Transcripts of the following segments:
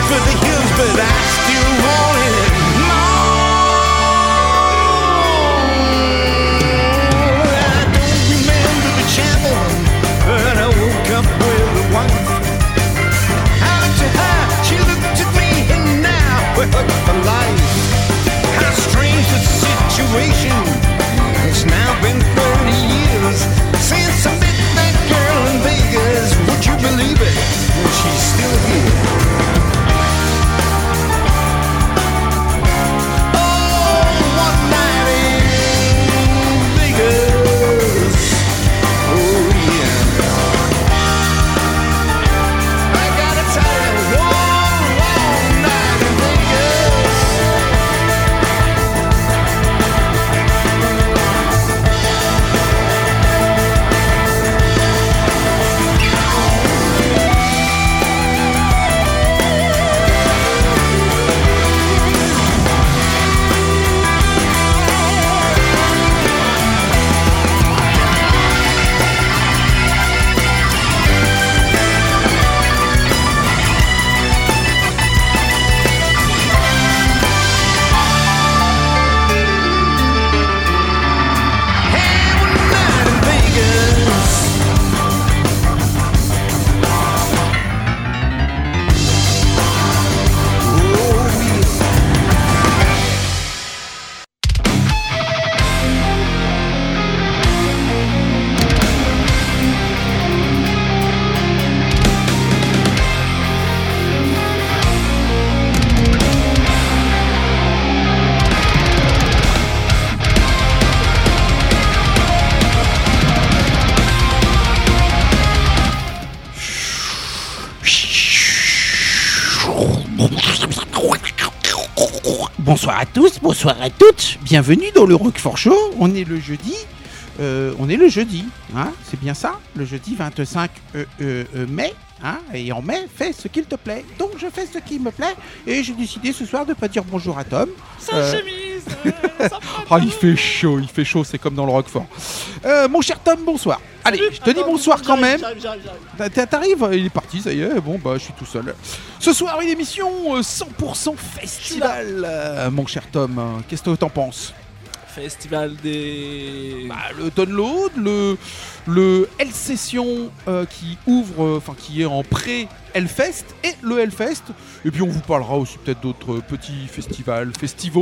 for the hills, but I still want it more. I don't remember the chapel, but I woke up with a wife. I looked at her, she looked at me, and now we're hooked for life. How strange the situation. It's now been 30 years since I met that girl in Vegas. Would you believe it? She's still here. Oh, one night in Vegas. Oh yeah. I gotta tell you, one night in Vegas. Bonsoir à tous, bonsoir à toutes, bienvenue dans le Roquefort Show. On est le jeudi, hein, c'est bien ça, le jeudi 25 mai, hein, et en mai, fais ce qu'il te plaît. Donc je fais ce qui me plaît, et j'ai décidé ce soir de pas dire bonjour à Tom. Sa chemise, ça Ah, il fait chaud, c'est comme dans le Roquefort. Mon cher Tom, bonsoir. Allez, Salut. je te dis bonsoir quand même. J'arrive. T'arrives, il est parti, ça y est, bon bah je suis tout seul. Ce soir une émission 100% festival. Mon cher Tom, qu'est-ce que t'en penses? Festival des... Le download, le L-Session qui ouvre, enfin qui est en pré-Hellfest et le Hellfest. Et puis on vous parlera aussi peut-être d'autres petits festivals,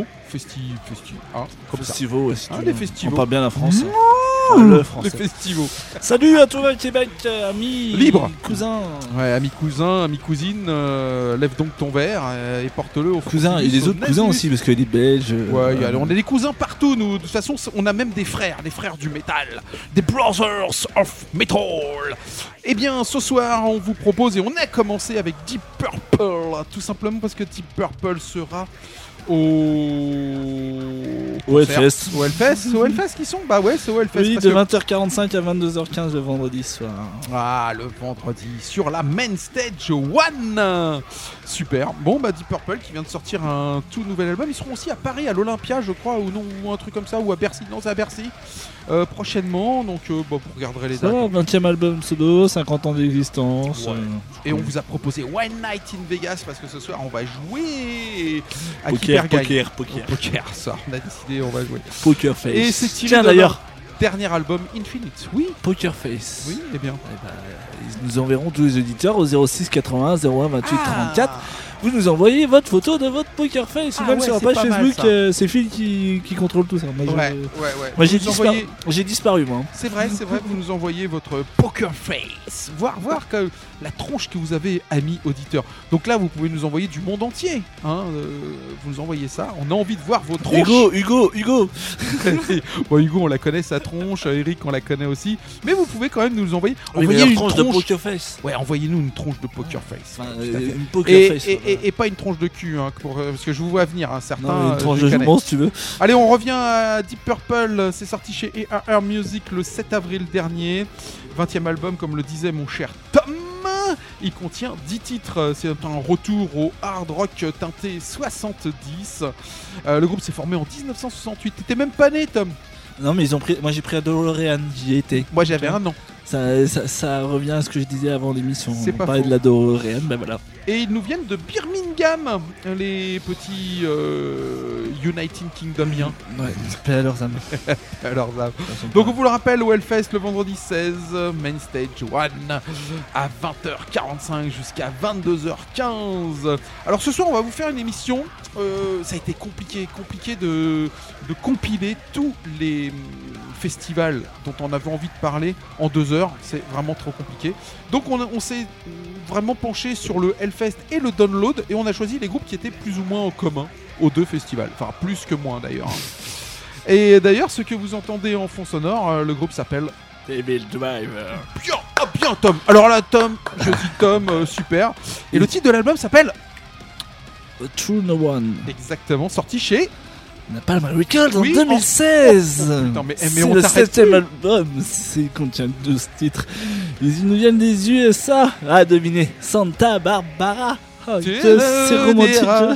hein, comme ça. Festivals aussi. Hein, les festivals. On parle bien la France. Le Le français. Les festivals. Salut à toi Québec, amis Libre. cousins. Ouais, ami cousin, ami cousine, lève donc ton verre et porte-le au Cousins, et des autres cousins aussi, parce qu'il y a des Belges. Ouais, on est des cousins partout, nous. De toute façon, on a même des frères du métal, des Brothers of Metal. Eh bien, ce soir, on vous propose, et on a commencé avec Deep Purple, tout simplement parce que Deep Purple sera au Hellfest. Au Hellfest qui sont. Bah ouais, c'est au Hellfest. Oui, parce de que- 20h45 à 22h15 le vendredi soir. Ah, le vendredi, sur la Main Stage One. Super. Bon, bah Deep Purple qui vient de sortir un tout nouvel album. Ils seront aussi à Paris, à l'Olympia, je crois, ou non, ou un truc comme ça, ou à Bercy. Non, c'est à Bercy. Prochainement, donc vous regarderez les Ça dates. va, 20e album solo, 50 ans d'existence. Ouais. Et on vous a proposé One Night in Vegas parce que ce soir on va jouer à Poker. Poker, ça, on a décidé, on va jouer. Poker Face. Et c'est tiré Tiens de d'ailleurs, leur dernier album Infinite. Oui, Poker Face. oui, eh bien. Eh ben, nous enverrons tous les auditeurs au 06 81 01 28 34. Vous nous envoyez votre photo de votre Poker Face. Ah Ou même ouais, sur la c'est page pas mal, Facebook, ça. c'est Phil qui contrôle tout ça. Moi, Ouais. moi j'ai Vous nous disparu. envoyez- J'ai disparu moi. C'est vrai, vous nous envoyez votre Poker Face. Voir que la tronche que vous avez, amis auditeurs. Donc là, vous pouvez nous envoyer du monde entier. Hein, vous nous envoyez ça. On a envie de voir vos tronches. Hugo. Bon, Hugo, on la connaît, sa tronche. Eric, on la connaît aussi. Mais vous pouvez quand même nous envoyer. Oui, mais Envoyez leur une tranche de Poker Face. Ouais, envoyez-nous une tronche de Poker Face. Enfin, Tout à fait. une Poker Face. Et pas une tronche de cul, hein, parce que je vous vois venir, hein, certains. Non, une tranche je de les connais. jambon si tu veux. Allez, on revient à Deep Purple. C'est sorti chez EAR Music le 7 avril dernier. 20e album, comme le disait mon cher Tom. Il contient 10 titres. C'est un retour au hard rock teinté 70. Le groupe s'est formé en 1968. T'étais même pas né, Tom. Non mais ils ont pris. Moi j'ai pris à DeLorean, j'y étais. Moi, j'avais un an. Ça revient à ce que je disais avant l'émission. C'est On pas parlait faux. de la DeLorean, ben voilà. Et ils nous viennent de Birmingham, les petits United Kingdomiens. Ouais, paix à leurs âmes. Alors, ça. Donc on vous le rappelle, au Hellfest le vendredi 16, Main Stage 1 à 20h45 jusqu'à 22h15. Alors ce soir on va vous faire une émission, ça a été compliqué de compiler tous les festivals dont on avait envie de parler en 2 heures, c'est vraiment trop compliqué. Donc on s'est vraiment penché sur le Hellfest et le Download et on a choisi les groupes qui étaient plus ou moins en commun aux 2 festivals, enfin plus que moins d'ailleurs. Et d'ailleurs, ce que vous entendez en fond sonore, le groupe s'appelle Devil Driver. bien Tom. Alors là, Tom, je dis Tom, super. Et le titre de l'album s'appelle True No One. exactement, sorti chez. Napalm Records en Oui, 2016. Oh, putain, mais C'est on le t'arrête 7ème plus. album. Il contient 12 titres. Ils nous viennent des USA. Ah, devinez, Santa Barbara. Oh, Tu que c'est le romantique. diras.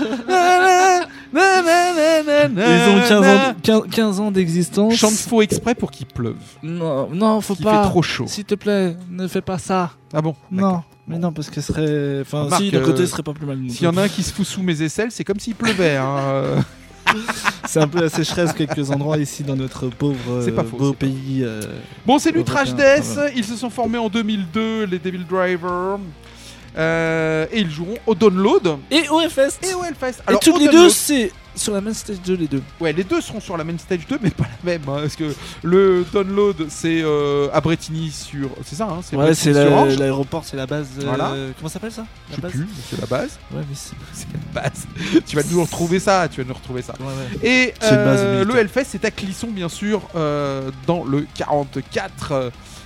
Ils ont 15 ans d'existence. Chante faux exprès pour qu'il pleuve. Non, faut Il pas. fait trop chaud. S'il te plaît, ne fais pas ça. Ah bon? Non, D'accord. mais non, parce que ce serait. Enfin, Remarque, si, le côté serait pas plus mal. S'il y en a un qui se fout sous mes aisselles, c'est comme s'il pleuvait. Hein. C'est un peu la sécheresse, quelques endroits ici dans notre pauvre C'est pas faux, beau c'est pas pays. Bon, c'est du Européen, Trash Death. voilà. Ils se sont formés en 2002, les Devil Driver. Et ils joueront au Download Et au Hellfest. et au Hellfest. Et tous au les deux, Download- c'est sur la main stage 2, les deux. Ouais, les deux seront sur la même stage 2, mais pas la même. Hein, parce que le Download, c'est à Bretigny sur. C'est ça, hein? C'est Ouais, c'est Bretigny-sur-Orge. l'aéroport, c'est la base. Voilà. Comment ça s'appelle ça? Je La sais base. plus, c'est la base. Ouais, mais c'est. C'est la base. Tu vas nous retrouver ça. Ouais, Ouais. Et C'est une base militaire. le Hellfest, c'est à Clisson, bien sûr, dans le 44.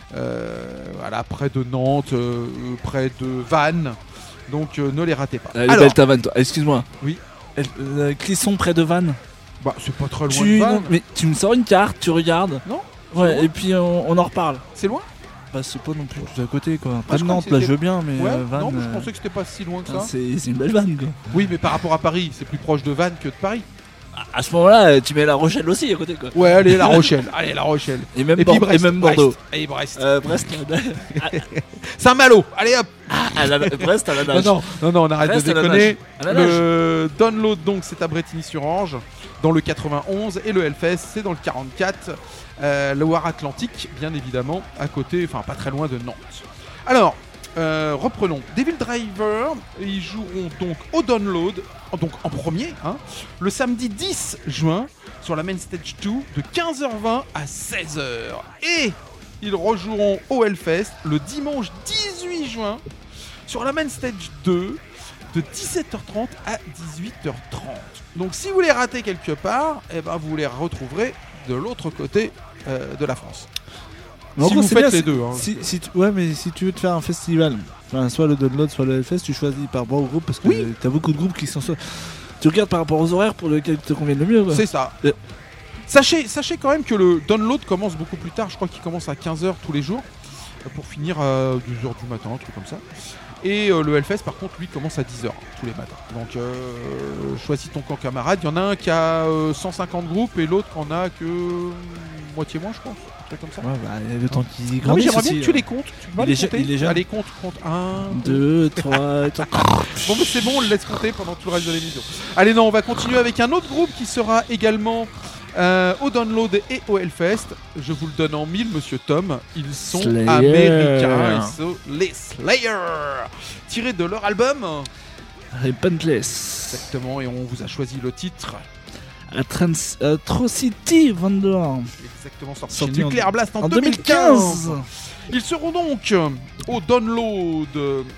Voilà, près de Nantes, près de Vannes. Donc ne les ratez pas. Elle est Alors, belle ta vanne, toi. Excuse-moi. Oui. Clisson près de Vannes. bah, c'est pas très loin de Non, Vannes. mais tu me sors une carte, tu regardes. Non. Ouais, loin et puis on en reparle. C'est loin? Bah, c'est pas non plus tout à côté, quoi. je Pas de crois Nantes, que là, c'était- je veux bien, mais Ouais, Vannes. non, mais je pensais que c'était pas si loin que ça. c'est une belle vanne, quoi. Oui, mais par rapport à Paris, c'est plus proche de Vannes que de Paris. À ce moment-là, tu mets La Rochelle aussi à côté, quoi. Ouais, allez, La Rochelle. Allez, La Rochelle. Et même, Et puis et même Bordeaux. Et Brest. Brest, Saint-Malo. Allez hop. Brest à la nage. Non, on arrête Brest de à la déconner. nage. À la nage. Le Download, donc, c'est à Bretigny-sur-Orge, dans le 91. Et le Hellfest, c'est dans le 44. Le Loire-Atlantique, bien évidemment, à côté, enfin, pas très loin de Nantes. Alors, reprenons. Devil Driver, ils joueront donc au Download, donc en premier, hein, le samedi 10 juin, sur la Main Stage 2, de 15h20 à 16h. Et ils rejoueront au Hellfest le dimanche 18 juin, sur la Main Stage 2, de 17h30 à 18h30. Donc si vous les ratez quelque part, eh ben, vous les retrouverez de l'autre côté de la France. Mais en Si gros, vous c'est faites bien, les deux. Hein. Ouais, mais si tu veux te faire un festival, enfin, soit le Download, soit le Hellfest, tu choisis par rapport au groupe parce que Oui. t'as beaucoup de groupes qui sont. Tu regardes par rapport aux horaires pour lesquels te conviennent le mieux. Quoi. C'est ça. Euh. Sachez quand même que le Download commence beaucoup plus tard. Je crois qu'il commence à 15h tous les jours pour finir à 2h du matin, un truc comme ça. Et le Hellfest, par contre, lui, commence à 10h tous les matins. Donc, choisis ton camp camarade. Il y en a un qui a 150 groupes et l'autre qui en a que moitié moins, je pense. Un truc comme ça. Ouais, bah, il y a le temps qu'ils Non, mais grandissent j'aimerais bien aussi. que tu les comptes. Tu vas Il les est compter. il est jeune. Allez, compte 1, 2, 3, Bon, mais c'est bon, on le laisse compter pendant tout le reste de l'émission. Allez, non, on va continuer avec un autre groupe qui sera également au Download et au Hellfest. Je vous le donne en mille, monsieur Tom. Ils sont Slayer. américains. Ils sont les Slayer. Tirés de leur album. Repentless. Exactement, et on vous a choisi le titre. Atrocity Vendor. Exactement, sorti Sorti chez Nuclear Blast en En 2015. 2015. Ils seront donc au Download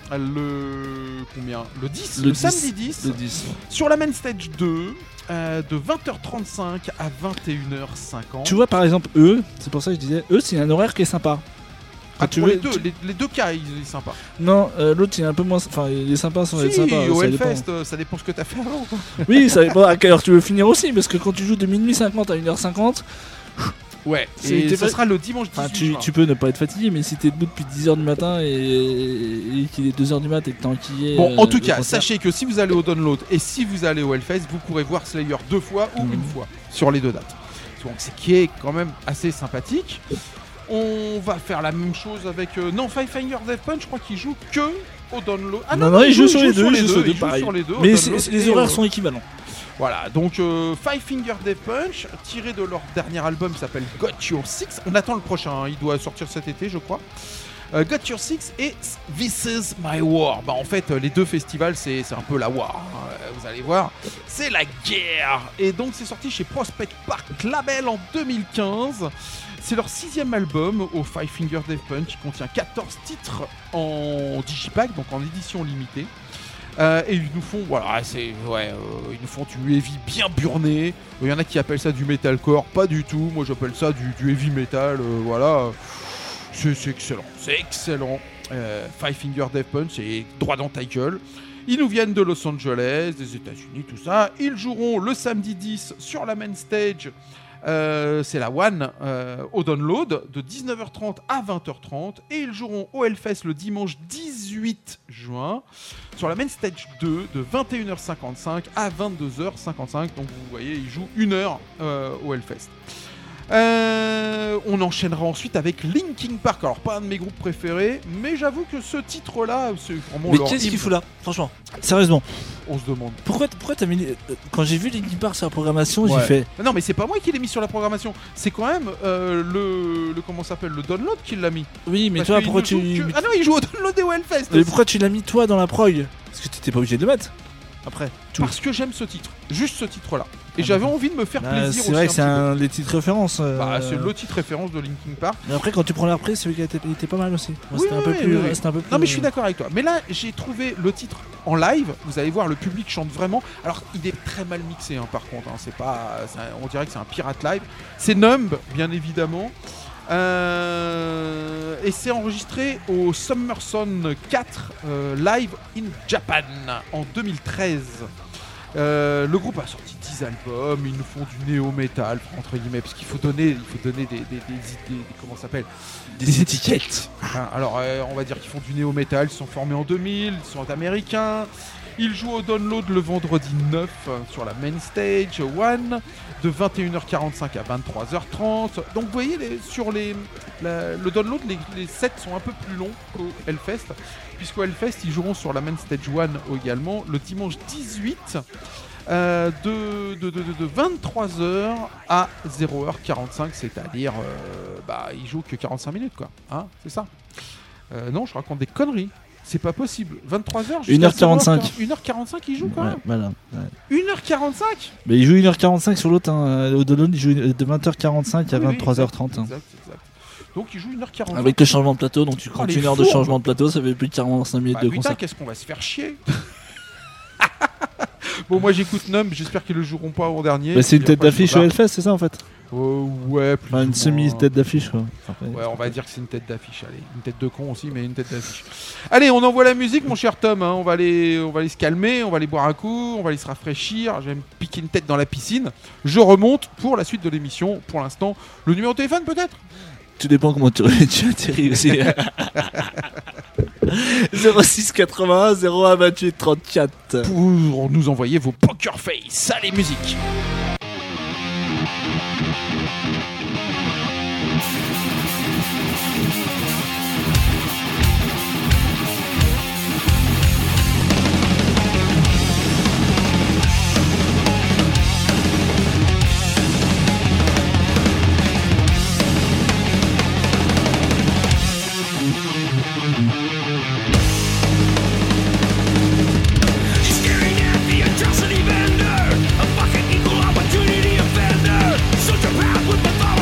le 10, le samedi 10. Le 10. Sur la Main Stage 2, de 20h35 à 21h50. Tu vois, par exemple, eux, c'est pour ça que je disais, eux, c'est un horaire qui est sympa. Ah, tu pour veux- les deux, les deux cas, il est sympa. Non, l'autre, il est un peu moins. Enfin, il est sympa sans être Si, sympa. au ça dépend. Hellfest, ça dépend ce que t'as fait avant. quoi. Oui, ça dépend à quelle heure tu veux finir aussi, parce que quand tu joues de minuit 50 à 1h50, Ouais, C'est- et t'es ça fa- sera le dimanche 18 enfin, juin. tu peux ne pas être fatigué, mais si t'es debout depuis 10h du matin et qu'il est 2h du matin et que t'es enquillé. Bon, en tout le cas, concert- sachez que si vous allez au Download et si vous allez au Hellfest, vous pourrez voir Slayer 2 fois ou une fois sur les deux dates. Donc, c'est qui est quand même assez sympathique. On va faire la même chose avec... non, Five Finger Death Punch, je crois qu'il joue que au download. Ah non, il joue sur les deux, pareil. Mais les horaires sont équivalents. Voilà, donc Five Finger Death Punch, tiré de leur dernier album qui s'appelle Got Your Six. On attend le prochain, hein, il doit sortir cet été, je crois. Got Your Six et This Is My War. Bah en fait, les deux festivals, c'est un peu la war. Hein, vous allez voir, c'est la guerre. Et donc c'est sorti chez Prospect Park Label en 2015. C'est leur 6e album au Five Finger Death Punch qui contient 14 titres en digipack, donc en édition limitée. Et ils nous font, voilà, ils nous font du heavy bien burné. Il y en a qui appellent ça du metalcore, pas du tout. Moi j'appelle ça du heavy metal, voilà. C'est excellent, c'est excellent. Five Finger Death Punch, c'est droit dans ta gueule. Ils nous viennent de Los Angeles, des États-Unis, tout ça. Ils joueront le samedi 10 sur la main stage. C'est la One au download de 19h30 à 20h30 et ils joueront au Hellfest le dimanche 18 juin sur la main stage 2 de 21h55 à 22h55. Donc vous voyez, ils jouent 1 heure au Hellfest. On enchaînera ensuite avec Linkin Park. Alors pas un de mes groupes préférés, mais j'avoue que ce titre-là, c'est vraiment. Mais qu'est-ce qu'il fout là, franchement, sérieusement? On se demande. Pourquoi t'as mis quand j'ai vu Linkin Park sur la programmation, j'ai fait. Non mais c'est pas moi qui l'ai mis sur la programmation. C'est quand même le comment ça s'appelle, le download qui l'a mis. Oui, mais parce toi pourquoi tu Ah non, il joue au download et au Hellfest. Mais pourquoi tu l'as mis toi dans la prog? Parce que t'étais pas obligé de le mettre. Après. Parce que j'aime ce titre, juste ce titre-là. Et j'avais envie de me faire plaisir aussi. C'est vrai que c'est un des titres références. C'est le titre référence de Linkin Park. Mais après, quand tu prends la reprise, celui qui était pas mal aussi. Oui, c'était un peu plus. Non, mais je suis d'accord avec toi. Mais là, j'ai trouvé le titre en live. Vous allez voir, le public chante vraiment. Alors, il est très mal mixé, hein, par contre. Hein. C'est pas, on dirait que c'est un pirate live. C'est Numb, bien évidemment. Et c'est enregistré au Summer Sun 4 Live in Japan en 2013. Le groupe a sorti 10 albums, ils nous font du néo-metal entre guillemets, parce qu'il faut donner des comment ça s'appelle, des étiquettes. Hein, alors on va dire qu'ils font du néo-metal, ils sont formés en 2000, ils sont américains. Ils jouent au download le vendredi 9 sur la main stage One de 21h45 à 23h30. Donc vous voyez, le download, les sets sont un peu plus longs qu'au Hellfest, puisqu'au Hellfest, ils joueront sur la main stage One également le dimanche 18 de 23h à 0h45, c'est-à-dire ils jouent que 45 minutes, quoi. Hein, c'est ça. Non, je raconte des conneries. C'est pas possible. 23h jusqu'à 1h45. 1h45 il joue quand même. Voilà. Ouais. 1h45. Mais il joue 1h45 sur l'autre. Hein. Au download, il joue de 20h45 à 23h30. Exact. Donc il joue 1h45. Avec le changement de plateau, donc tu comptes 1 heure de changement de plateau, ça fait plus de 45 minutes de concert. Qu'est-ce qu'on va se faire chier. Bon, moi j'écoute Numb, j'espère qu'ils le joueront pas en dernier. Bah, c'est une tête d'affiche au Hellfest, c'est ça en fait? Ouais, plus une semi-tête d'affiche, quoi. Ouais, on va dire que c'est une tête d'affiche. Allez, une tête de con aussi, mais une tête d'affiche. Allez, on envoie la musique, mon cher Tom. Hein. On va aller se calmer, on va aller boire un coup, on va aller se rafraîchir. Je vais me piquer une tête dans la piscine. Je remonte pour la suite de l'émission. Pour l'instant, le numéro de téléphone peut-être? Tout dépend comment tu atterris aussi. 06 81 01 28 34 pour nous envoyer vos poker face. Allez, musique. Atrocity vendor, a fucking equal opportunity offender. Such a path with pathology.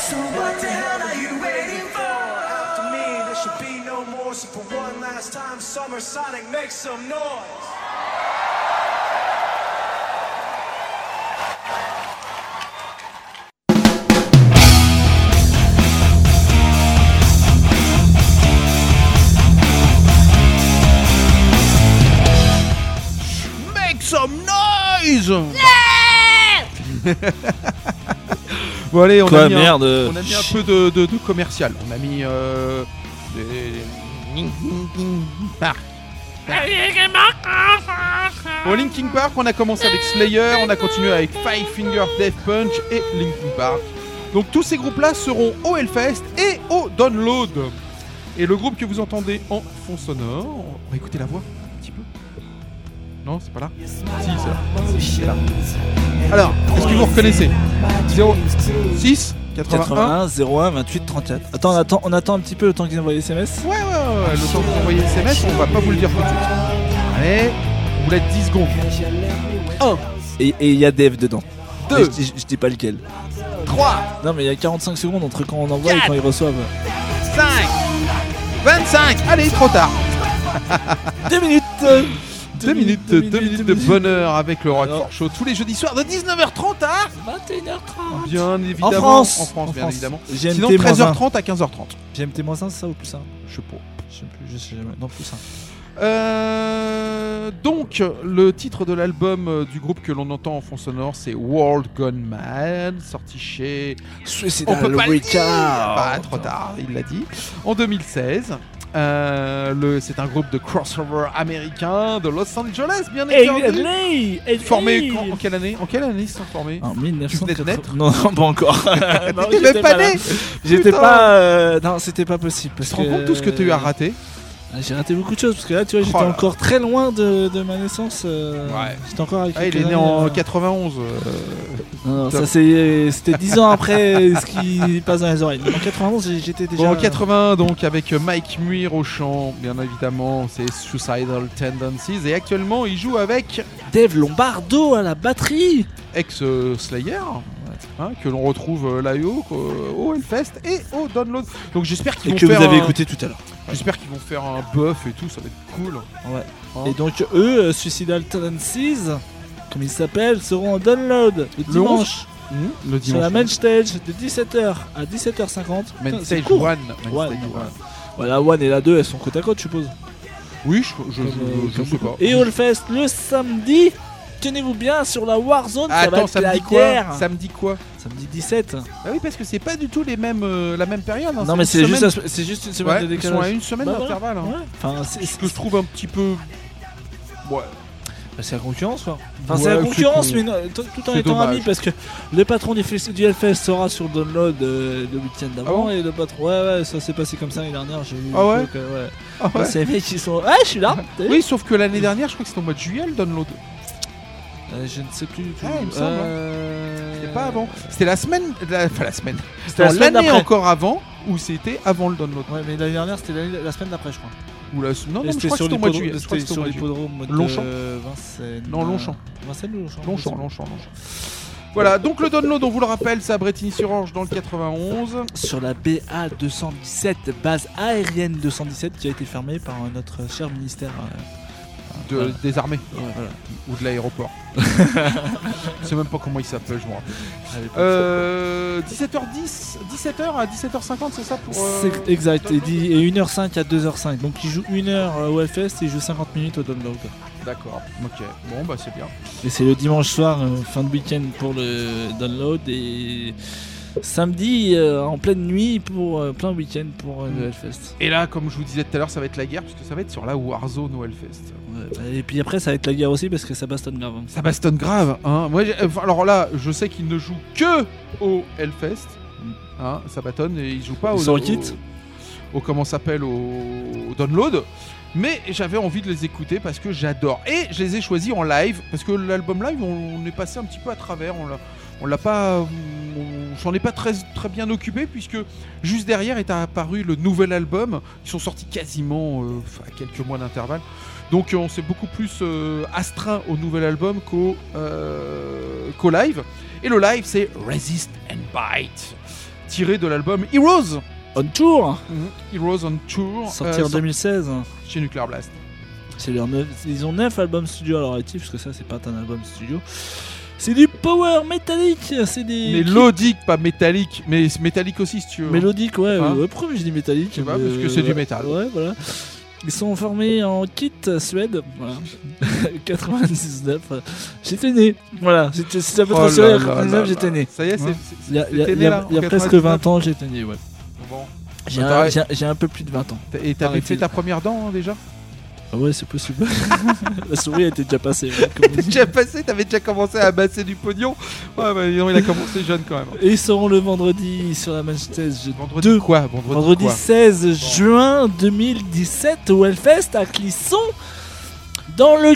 So what the hell are you waiting for? After me, there should be no more. So for one last time, Summer Sonic, make some noise. Make some noise. Bon allez, on a mis un peu de commercial. On a mis Bon, Linkin Park, on a commencé avec Slayer, on a continué avec Five Finger Death Punch et Linkin Park. Donc tous ces groupes-là seront au Hellfest et au Download. Et le groupe que vous entendez en fond sonore, on va écouter la voix un petit peu. Non, c'est pas là. Si, c'est là. Alors, est-ce que vous reconnaissez 06 81 01 28 34. Attends, on attend un petit peu le temps qu'ils envoient les SMS. Ouais, le temps que vous envoyez le SMS, on va pas vous le dire tout de suite. Allez, on vous laisse 10 secondes. 1. Et il y a Dave dedans. 2. Je dis pas lequel. 3. Non, mais il y a 45 secondes entre quand on envoie 4. Et quand ils reçoivent. 5. 25. Allez, trop tard. 2 minutes. 2 minutes de bonheur avec le Roquefort Show tous les jeudis soirs de 19h30 à 21h30. Bien évidemment. En France, bien évidemment. GMT Sinon 13h30 à 15h30. GMT-1, c'est ça ou plus 1? Je sais pas. Je sais jamais. Non, plus 1. Donc, le titre de l'album du groupe que l'on entend en fond sonore, c'est World Gone Mad, sorti chez... Suicidal On peut pas le dire. Record. Pas trop tard, il l'a dit. En 2016. C'est un groupe de crossover américain de Los Angeles, bien entendu. Formé en quelle année? En quelle année ils sont formés? En 1900. Tu venais de naître? Non, pas encore. Non, T'étais même pas né. J'étais pas. Non, c'était pas possible. Tu te rends compte tout ce que tu as raté? J'ai raté beaucoup de choses parce que là, tu vois, j'étais encore très loin de ma naissance. Ouais. J'étais encore avec. Il est né en 91. Non, ça c'était 10 ans après ce qui passe dans les oreilles. En 91, j'étais déjà. Bon, en 81, donc avec Mike Muir au chant, bien évidemment, c'est Suicidal Tendencies. Et actuellement, il joue avec Dave Lombardo à la batterie. Ex-Slayer. Que l'on retrouve là au Hellfest et au Download. Donc j'espère qu'ils vont faire. Et que vous avez écouté tout à l'heure. J'espère qu'ils vont faire un buff et tout, ça va être cool. Ouais. Et donc eux, Suicidal Tendencies, comme ils s'appellent, seront en Download le dimanche. Le dimanche. Sur la main stage de 17h à 17h50. Main stage 1. Ouais, la 1 et la 2, elles sont côte à côte, je suppose. Oui, je sais pas. Et Hellfest le samedi. Tenez-vous bien sur la Warzone. Attends, samedi quoi? Samedi quoi? Samedi 17. Ah oui, parce que c'est pas du tout la même période. Hein. Non, mais c'est juste une semaine de décalage. Ils sont à une semaine d'intervalle. Hein. Ouais. Enfin, c'est ce que je trouve un petit peu. Ouais. Bah, c'est la concurrence, quoi. Enfin, c'est la concurrence, mais tout en étant ami, parce que le patron du Hellfest sera sur Download le week-end d'avant. Ah bon? Et le patron, ouais, ça s'est passé comme ça l'année dernière. J'ai vu. Ah ouais? Ah ouais. Ces mecs, ils sont. Ouais, je suis là. Oui, sauf que l'année dernière, je crois que c'était au mois de juillet le Download. Je ne sais plus du tout. Il me semble. C'était pas avant. C'était la semaine. Enfin, la semaine. C'était la semaine l'année encore avant, ou c'était avant le Download. Ouais, mais l'année dernière, c'était la semaine d'après, je crois. Ou la... Non, je crois que c'était au mois de juillet. C'était sur l'hippodrome Longchamp. Vincennes. Non, Longchamp. Vincennes ou Longchamp? Longchamp. Voilà, donc le Download, on vous le rappelle, c'est à Brétigny-sur-Orge dans le 91. Sur la BA 217, base aérienne 217, qui a été fermée par notre cher ministère. Des armées, voilà. Ou de l'aéroport. Je sais même pas comment il s'appelle, je me rappelle. 17h10, 17h à 17h50, c'est ça pour C'est exact, et 1h05 à 2h05. Donc il joue 1h au Hellfest et il joue 50 minutes au Download. D'accord, ok, bon bah c'est bien. Et c'est le dimanche soir, fin de week-end pour le Download, et samedi en pleine nuit pour plein week-end pour le Hellfest. Et là, comme je vous disais tout à l'heure, ça va être la guerre puisque ça va être sur la Warzone au Hellfest. Ouais, et puis après, ça va être la guerre aussi parce que ça bastonne grave. Ça bastonne grave, hein. Moi, alors là, je sais qu'il ne joue que au Hellfest, hein, ça bastonne et il joue pas au comment s'appelle au Download. Mais j'avais envie de les écouter parce que j'adore. Et je les ai choisis en live parce que l'album live, on est passé un petit peu à travers. On l'a pas, on s'en est pas très bien occupé puisque juste derrière est apparu le nouvel album. Ils sont sortis quasiment à quelques mois d'intervalle. Donc on s'est beaucoup plus astreint au nouvel album qu'au live. Et le live c'est Resist and Bite, tiré de l'album Heroes. On Tour. Heroes on Tour. Sorti en 2016. Chez Nuclear Blast. Ils ont 9 albums studio à leur actif, parce que ça, c'est pas un album studio. C'est du power métallique, c'est des... Mélodique, pas métallique, mais métallique aussi si tu veux. Mélodique, ouais, Hein pourquoi je dis métallique? Je sais pas, parce que c'est du métal. Ouais, voilà. Ils sont formés en Kit, Suède, voilà. 99, j'étais né, voilà, si ça peut te rassurer, 99, j'étais né. Ça y est, Il y a presque 20 ans, j'étais né, ouais. Bon. J'ai un peu plus de 20 ans. Et t'avais fait ta première dent hein, déjà? Ah ouais, c'est possible. La souris était déjà passée. T'étais déjà passé, t'avais déjà commencé à amasser du pognon. Ouais, bah non, il a commencé jeune quand même. Et ils seront le vendredi sur la main stage. Vendredi quoi? Vendredi quoi 16 juin 2017 au Hellfest à Clisson. Dans le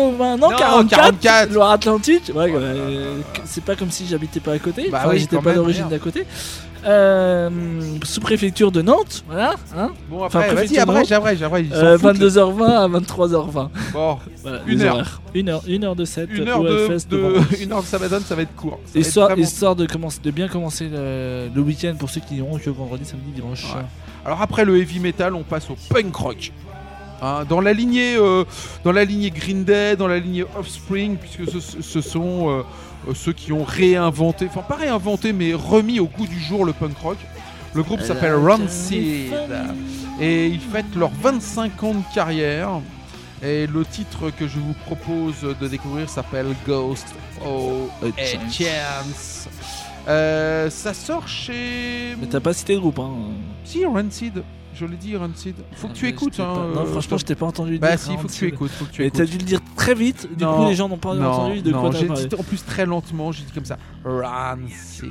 44 Loire-Atlantique. Ouais, c'est pas comme si j'habitais pas à côté. Bah enfin, oui, j'étais quand pas même, d'origine merde. d'à côté. Sous-préfecture de Nantes, voilà. Hein, Bon, après, Enfin, vas-y, après. 22h20 à 23h20. Bon, Voilà, Une les heure. horaires. Une heure de set. une heure au de Hellfest vendredi. une heure de Sabaton, ça va être court. Ça va être vraiment- Histoire de bien commencer le week-end pour ceux qui iront que vendredi, samedi, dimanche. Ouais. Alors après le heavy metal, on passe au punk rock. Hein, dans la lignée Green Day, dans la lignée Offspring, puisque ce sont ceux qui ont réinventé, enfin pas réinventé, mais remis au goût du jour le punk rock. Le groupe s'appelle Rancid et ils fêtent leurs 25 ans de carrière. Et le titre que je vous propose de découvrir s'appelle Ghost of a Chance. Ça sort chez... Mais t'as pas cité le groupe, hein. Si, Rancid. Je l'ai dit, Rancid. Faut que tu écoutes. Hein, non, franchement, je t'ai pas entendu Bah dire. si, faut que tu écoutes. Et t'as dû le dire très vite, du Non, coup les gens n'ont pas entendu de quoi t'as j'ai parlé. dit en plus très lentement, j'ai dit comme ça. Rancid.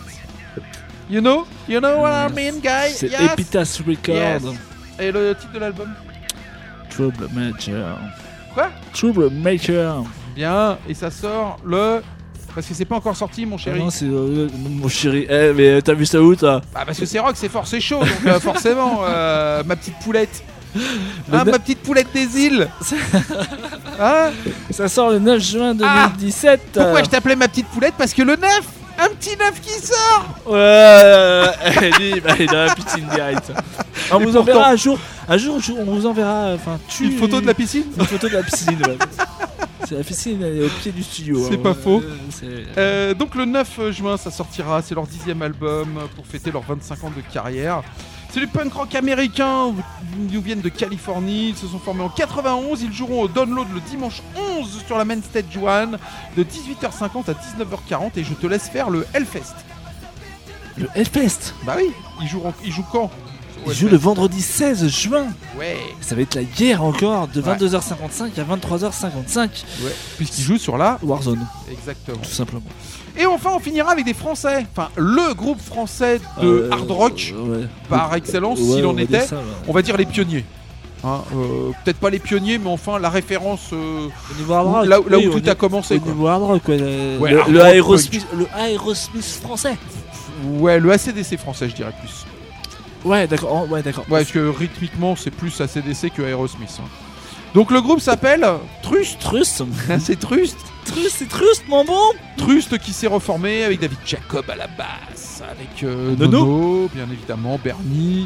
You know what I mean, guys? C'est Yes. Epitaph Record. Yes. Et le titre de l'album? Trouble Maker. Quoi? Trouble Maker. Bien, et ça sort le... Parce que c'est pas encore sorti, mon chéri. Non, c'est mon chéri. Eh, mais t'as vu ça où, toi? Bah parce que c'est rock, c'est fort, c'est chaud, donc forcément, ma petite poulette. Hein, ma petite poulette des îles. Hein? Ça sort le 9 juin 2017. Pourquoi je t'appelais ma petite poulette? Parce que le 9, un petit 9 qui sort. Ouais, lui, bah, il a la piscine direct. On vous enverra un jour, on vous enverra Une photo de la piscine. Une photo de la piscine, ouais. C'est la piscine, elle est au pied du studio. C'est pas faux. C'est- Donc le 9 juin, ça sortira, c'est leur 10e album pour fêter leurs 25 ans de carrière. C'est du punk rock américain, ils nous viennent de Californie, ils se sont formés en 91, ils joueront au Download le dimanche 11 sur la Main Stage 1 de 18h50 à 19h40 et je te laisse faire le Hellfest. Le Hellfest. Bah oui, ils jouent quand? Il joue le vendredi 16 juin. Ouais. Ça va être la guerre encore de 22h55 à 23h55. Ouais. Puisqu'ils jouent sur la Warzone, Exactement. tout simplement. Et enfin, on finira avec des Français. Enfin, le groupe français de hard rock Ouais. par excellence, Ouais, s'il on en va était. dire ça, ouais. On va dire les pionniers. Hein, peut-être pas les pionniers, mais enfin la référence Au niveau hard rock, là où oui, tout a commencé. Au Quoi. niveau hard rock, ouais, Ouais, hard le rock, Aerosmith français. Ouais, le ACDC français, je dirais plus. Ouais, d'accord. Ouais, Parce que rythmiquement, c'est plus ACDC que Aerosmith. Hein. Donc le groupe s'appelle Trust. Trust. C'est Trust. C'est Trust, mon bon. Trust qui s'est reformé avec David Jacob à la basse, avec Nono. Nono, bien évidemment, Bernie,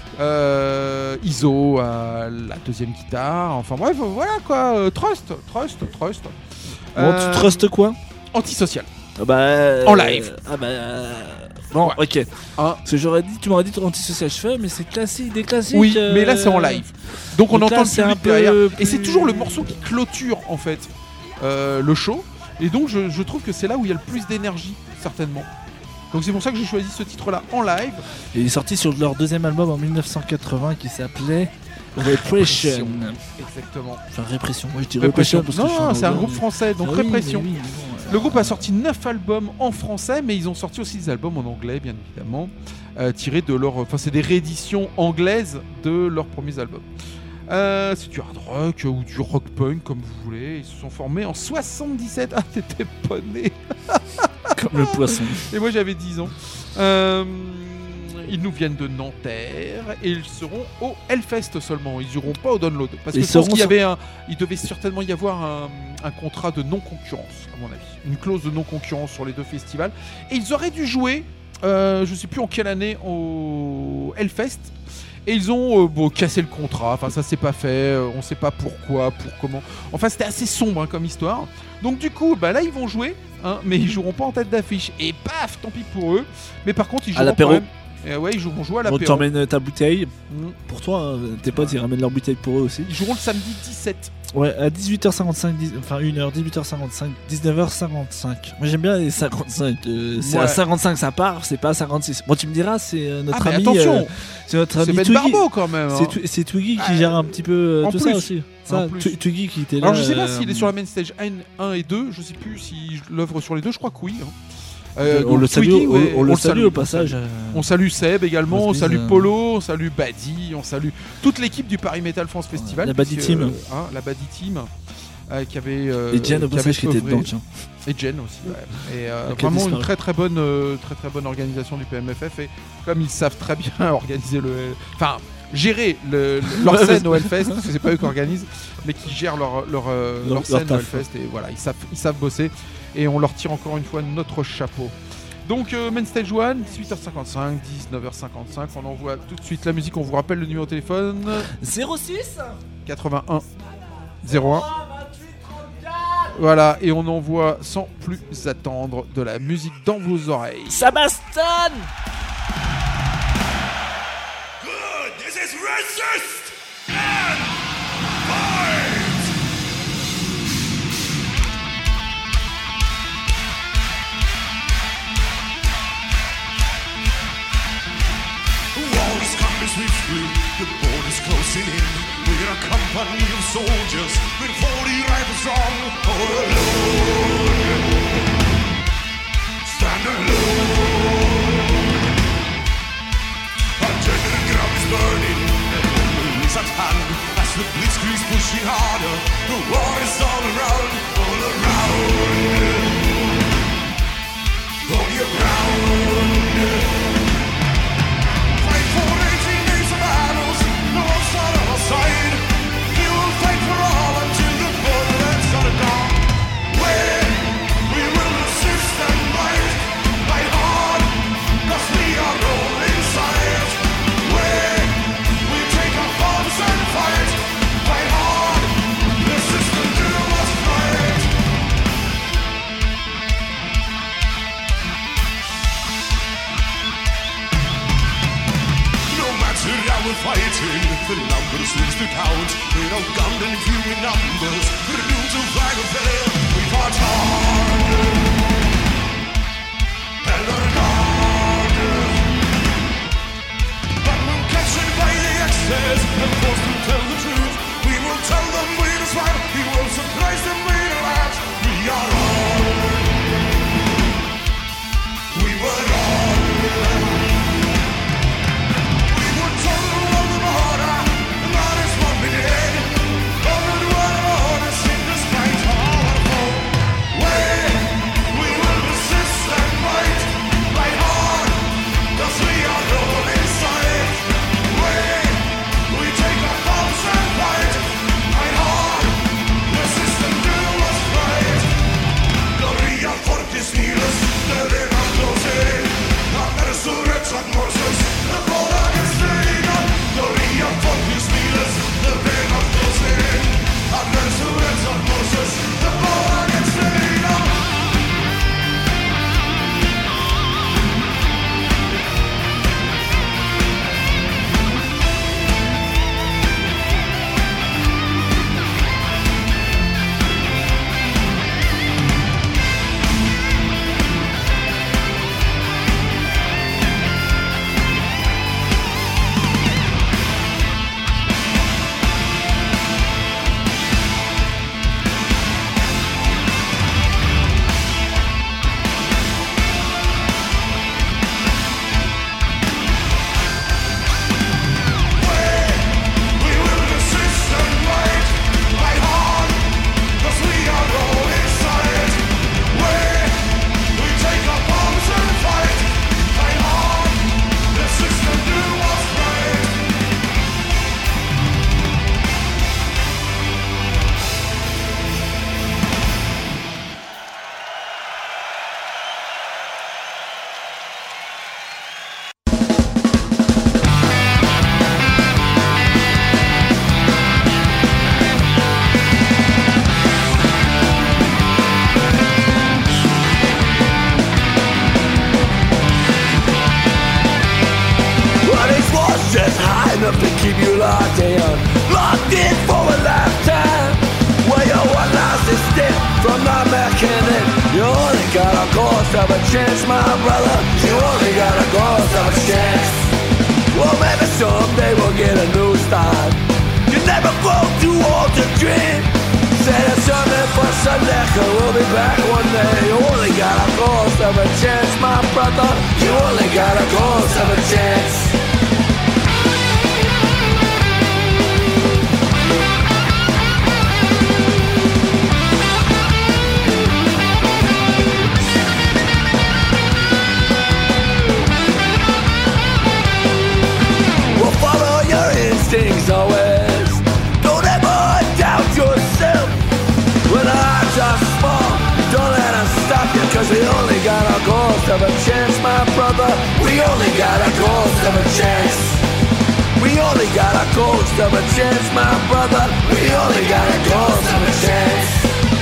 Iso à la deuxième guitare. Enfin bref, voilà quoi. Trust. Bon, tu trustes quoi? Antisocial. Ah bah, En live. Bon, Ouais. ok. Hein. Parce que tu m'aurais dit antisocial cheveux, mais c'est classique, des classiques. Oui, mais là c'est en live. Donc on donc là, entend le c'est un public peu derrière. plus- Et c'est toujours le morceau qui clôture en fait le show. Et donc je trouve que c'est là où il y a le plus d'énergie, certainement. Donc c'est pour ça que j'ai choisi ce titre-là en live. Et il est sorti sur leur deuxième album en 1980 qui s'appelait Repression. Exactement. Enfin, Répression. Moi je dis Repression parce que je suis Non, c'est un anglais, groupe mais- français, donc Ah oui, Répression. mais oui, mais bon, Le groupe a sorti 9 albums en français, mais ils ont sorti aussi des albums en anglais, bien évidemment, tirés de leur... Enfin, c'est des rééditions anglaises de leurs premiers albums. C'est du hard rock ou du rock punk, comme vous voulez. Ils se sont formés en 77. Ah, t'étais pas né. Comme le poisson. Et moi, j'avais 10 ans. Ils nous viennent de Nanterre et ils seront au Hellfest seulement. Ils n'iront pas au Download. Parce que Ils je pense seront qu'il y avait il devait certainement y avoir un contrat de non-concurrence, à mon avis. Une clause de non-concurrence sur les deux festivals. Et ils auraient dû jouer je sais plus en quelle année, au Hellfest. Et ils ont cassé le contrat, enfin ça s'est pas fait, on sait pas pourquoi, pour comment. Enfin c'était assez sombre comme histoire. Donc du coup, là ils vont jouer, mais ils joueront pas en tête d'affiche. Et paf, tant pis pour eux. Mais par contre ils joueront quand même. Ouais, ils vont jouer à l'apéro. Donc t'emmènes ta bouteille. Pour toi, tes potes ils ramènent leur bouteille pour eux aussi. Ils joueront le samedi 17. Ouais, à 18h55, enfin 1h, 18h55, 19h55. Moi j'aime bien les 55. C'est à 55 ça part, c'est pas à 56. Bon, tu me diras, c'est notre ami. Attention, c'est notre ami Ben Twiggy. Barbeau quand même. C'est Twiggy qui gère un petit peu tout ça aussi. Ça, Twiggy qui était là. Alors je sais pas s'il est sur la main stage 1 et 2, je sais plus s'il l'œuvre sur les deux, je crois que oui. On le salue, Twiggy, on le salue au passage. On salue Seb également, on salue Polo, on salue Baddy, on salue toute l'équipe du Paris Metal France Festival. La Baddy Team. La Baddy Team. Qui avait. Et Jen au passage qui était dedans, tiens. Et Jen aussi, ouais. Et vraiment une très très bonne organisation du PMFF. Et comme ils savent très bien organiser gérer leur scène au Hellfest, parce que c'est pas eux qui organisent, mais qui gèrent leur scène au Hellfest. Et voilà, ils savent bosser. Et on leur tire encore une fois notre chapeau. Donc Main Stage 1, 18h55, 19h55, on envoie tout de suite la musique, on vous rappelle le numéro de téléphone 06 81 01. Voilà, et on envoie sans plus attendre de la musique dans vos oreilles. Sabastan. Good, this is racist and fight! Walls coming swiftly, the border's closing in. We're a company of soldiers with 40 rifles strong. All alone, stand alone. Artillery ground is burning, is at hand. As the blitzkrieg's pushing harder, the war is all around, all around. Hold your ground. Fight for 18 days of battles, no side on our side. You will fight for all until the borderlands are gone. We will resist and fight hard, 'cause we are all inside. We take our arms and fight hard. The system do us right. No matter how we're fighting, the numbers seems to count. We're outgunned in few numbers, we're doomed to flag or fail. We fought hard and on guard, but when captured by the excess and forced to tell the truth, we will tell them we're right. We will surprise them with a laugh. We are on. We were on. We were told on the border, and that is what we did. Over the water, in despite all our foe. We will resist and fight hard, 'cause we are all inside. We take our bombs and ghost of a chance, my brother. You only got a ghost of a chance. Well, maybe someday we'll get a new start. You never grow too old to dream. Say there's something for Sunday, we'll be back one day. You only got a ghost of a chance, my brother. You only got a ghost of a chance. Well, follow your instincts always. Don't ever doubt yourself. When our hearts are small, don't let us stop you. Cause we only got a ghost of a chance, my brother. We only got a ghost of a chance. We only got a ghost of a chance, my brother. We only got a ghost of a chance.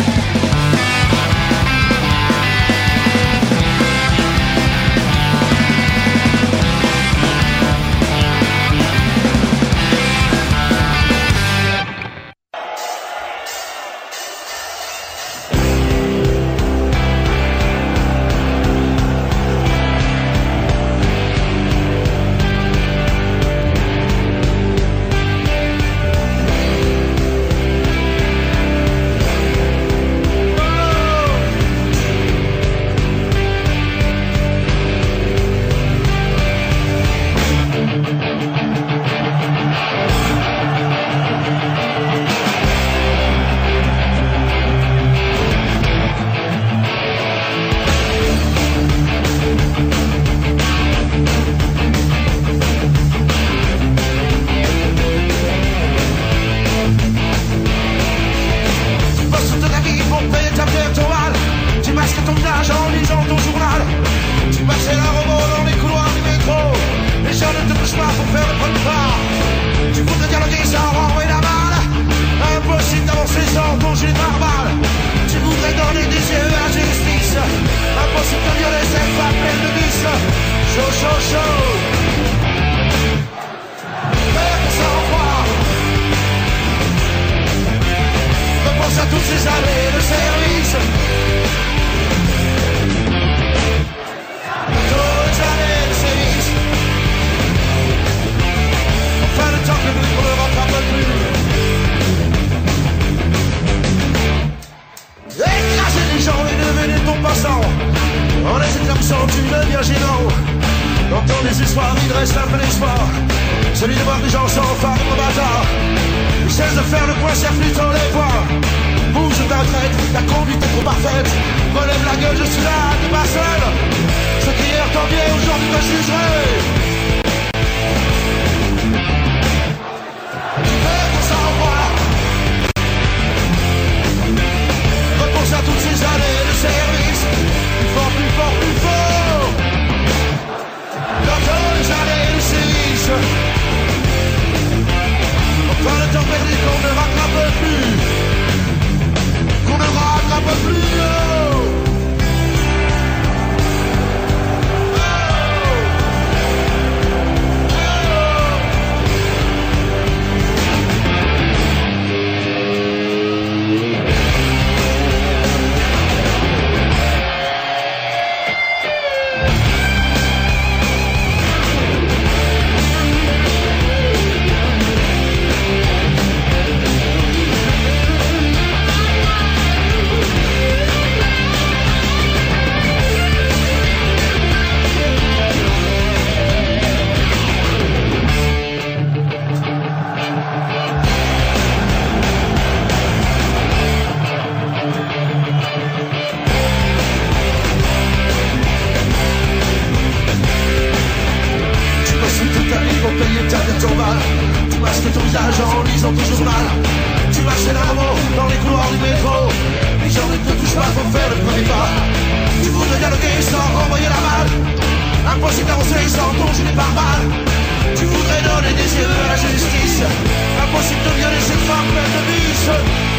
Impossible d'avancer sans conjurer par balle. Tu voudrais donner des yeux à la justice. Impossible de violer cette femme pleine de vices.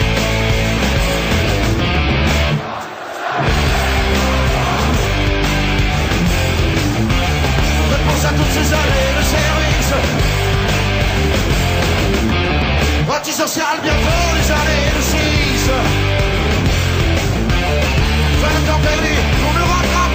Réponse à toutes ces années de service. Antisocial, bientôt les années de 6. Fin de temps perdu, on ne rattrape.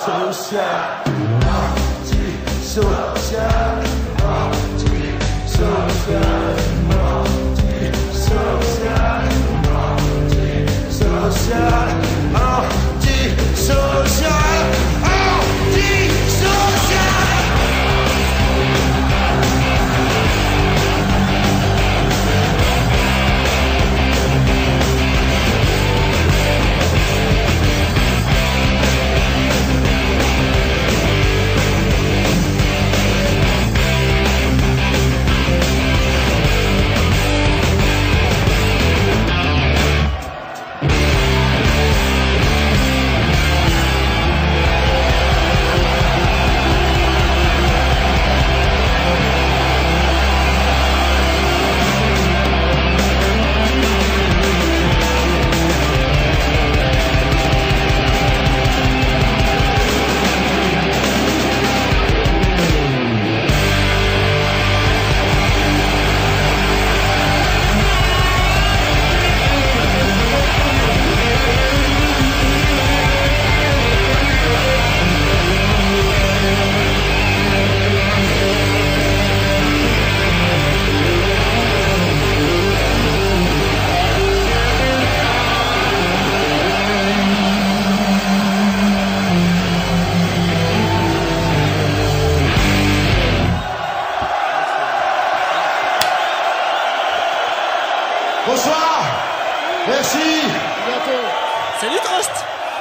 Bonsoir. Merci. À bientôt. Salut Trust.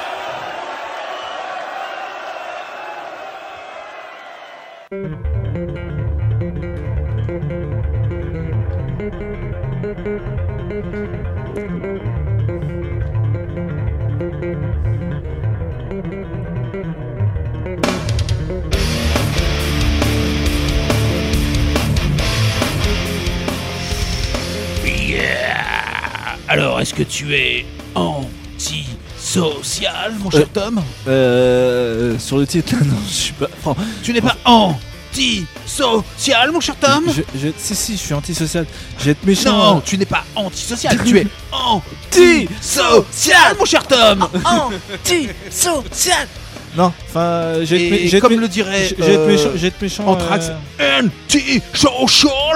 Alors, est-ce que tu es anti-social, mon cher Tom? Sur le titre, non, je suis pas. Enfin, Tu n'es pas anti-social, mon cher Tom? Si, je suis antisocial. Je vais être méchant. Non, tu n'es pas anti-social, tu es anti-social, mon cher Tom. Anti-social. Non, enfin, Et comme le dirait je vais être méchant. Anthrax, anti-social,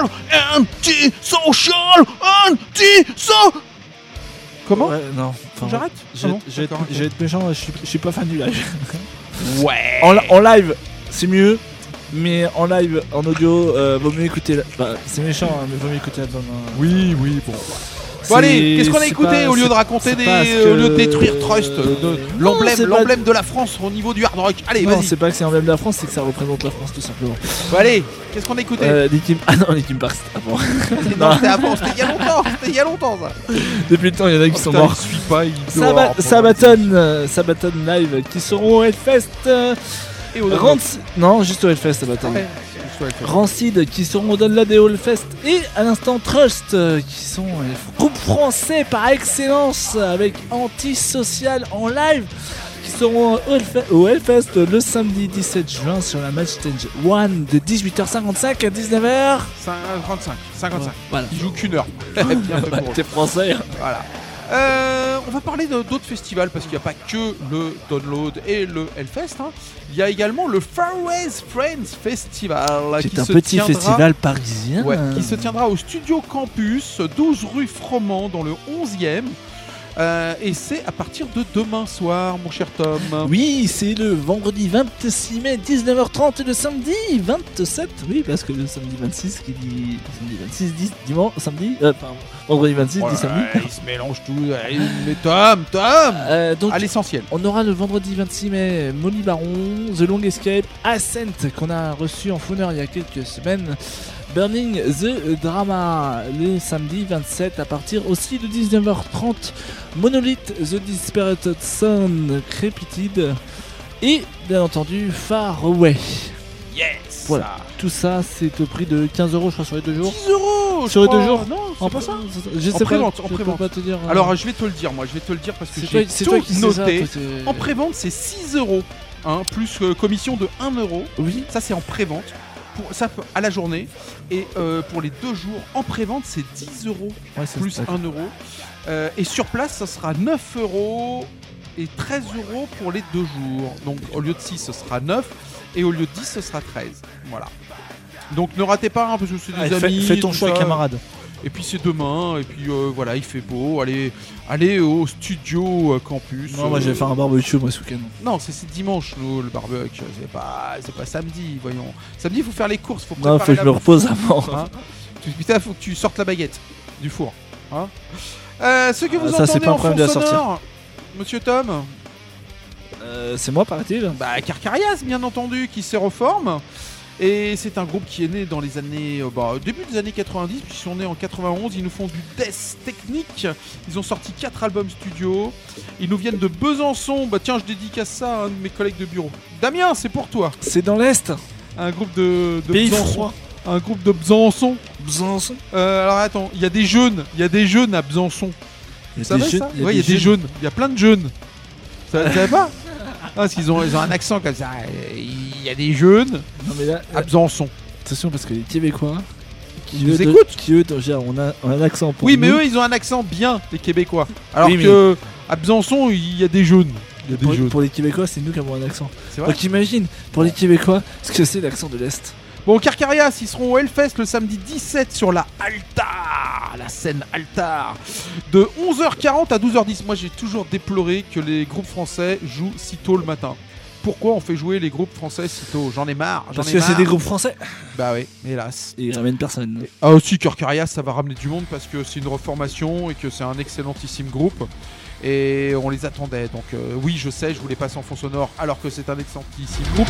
anti-social, anti-social. Comment Ouais, non. Enfin, J'arrête. Je vais être méchant. Je suis pas fan du live. Ouais. En live, c'est mieux. Mais en live, en audio, vaut mieux écouter. C'est méchant, hein, mais vaut mieux écouter l'album. Oui, bon. Bon allez, qu'est-ce qu'on a écouté au lieu de raconter au lieu de détruire Trust, l'emblème de la France au niveau du hard rock. Allez, Non, vas-y. c'est pas que c'est l'emblème de la France, c'est que ça représente la France tout simplement. Bon, allez, qu'est-ce qu'on a écouté Ah non, Linkin Park, c'était avant. Non, c'était avant, c'était il y a longtemps ça. Depuis le temps, il y en a qui sont morts. Il suit pas, il dort. Sabaton live qui seront au Hellfest. Et au Non, juste au Hellfest, Sabaton. Ouais. Rancid qui seront au Download et au Hellfest. Et à l'instant Trust qui sont les groupes français par excellence avec Antisocial en live qui seront au Hellfest le samedi 17 juin sur la Match Stage 1 de 18h55 à 19h. 55. Voilà. Il joue qu'une heure. Bien fait pour eux. T'es français. Voilà. On va parler d'autres festivals parce qu'il n'y a pas que le Download et le Hellfest. Hein. Il y a également le Far West Friends Festival Qui est un petit festival parisien. Ouais, qui se tiendra au Studio Campus, 12 rue Froment dans le 11e. Et c'est à partir de demain soir, mon cher Tom. Oui, c'est le vendredi 26 mai, 19h30 et le samedi 27. Oui, parce que le samedi 26 qui dit. Samedi 26 dit dimanche, samedi. Vendredi 26 dit samedi. Il se mélange tout. Mais Tom Donc, à l'essentiel. on aura le vendredi 26 mai Molly Baron, The Long Escape, Ascent qu'on a reçu en fauneur il y a quelques semaines. Burning the Drama le samedi 27 à partir aussi de 19h30. Monolith, The Dispirited Son, Crepited et bien entendu Far Away. Yes. Voilà, tout ça c'est au prix de 15€ je crois sur les 2 jours. 10 euros Sur les 2 jours. Non, En c'est pas ça. Je sais En prévente, pas, en je peux prévente. pas te dire. Alors je vais te le dire, parce que j'ai c'est tout toi qui sais ça, noté. toi, c'est- En prévente, c'est 6 euros, hein, plus commission de 1 euro. Oui. Ça, c'est en prévente. Pour ça, à la journée. Et pour les 2 jours en prévente, c'est 10 euros Ouais, c'est plus ça. 1 euro. Et sur place, ça sera 9 euros et 13 € pour les 2 jours. Donc au lieu de 6, ce sera 9 et au lieu de 10, ce sera 13. Voilà. Donc ne ratez pas, hein, parce que c'est des amis. Fais ton tout choix, ça. camarade. Et puis c'est demain, et puis voilà, il fait beau. Allez au studio campus. Non, moi je vais faire un barbecue moi ce week-end. Non, c'est dimanche le barbecue, c'est pas samedi, voyons. Samedi, il faut faire les courses, faut Non, préparer faut que je me la bouffe, repose avant. hein. Putain, faut que tu sortes la baguette du four. Hein. Ce que vous ça, c'est entendez pas un en problème fond de la sortir. sonore, Monsieur Tom, C'est moi, paraît-il. bah Carcarias, bien entendu, qui se reforme. Et c'est un groupe qui est né dans les années début des années 90, puis ils sont nés en 91, ils nous font du death technique. Ils ont sorti 4 albums studio. Ils nous viennent de Besançon. Bah tiens, je dédicace ça à un de mes collègues de bureau. Damien, c'est pour toi. C'est dans l'Est. Un groupe de Pays Besançon. froid. Un groupe de Besançon. Besançon. Alors attends, il y a des jeunes à Besançon. Vous savez ça? Ouais, il y a des jeunes. Il y a plein de jeunes. Ça ne savez pas? Parce qu'ils ont un accent comme ça. Il y a des jeunes Non mais là, à Besançon. attention parce que les Québécois Qui nous écoutent. on a un accent pour Oui, mais nous. eux, ils ont un accent bien, les Québécois. Alors Oui, mais- que à Besançon, il y a des jeunes. Il y a des jeunes. Pour les Québécois, c'est nous qui avons un accent. C'est vrai. Donc imagine, pour les Québécois, ce que c'est l'accent de l'Est. Bon, Carcarias, ils seront au Hellfest le samedi 17 sur la Altar, la scène Altar, de 11h40 à 12h10. Moi, j'ai toujours déploré que les groupes français jouent si tôt le matin. Pourquoi on fait jouer les groupes français si tôt? J'en ai marre. Parce que c'est des groupes français. Bah oui, hélas. Et ils ramènent personne. Ah aussi, Carcarias, ça va ramener du monde parce que c'est une reformation et que c'est un excellentissime groupe. Et on les attendait. Donc oui, je sais, je voulais passer en fond sonore alors que c'est un excellentissime groupe.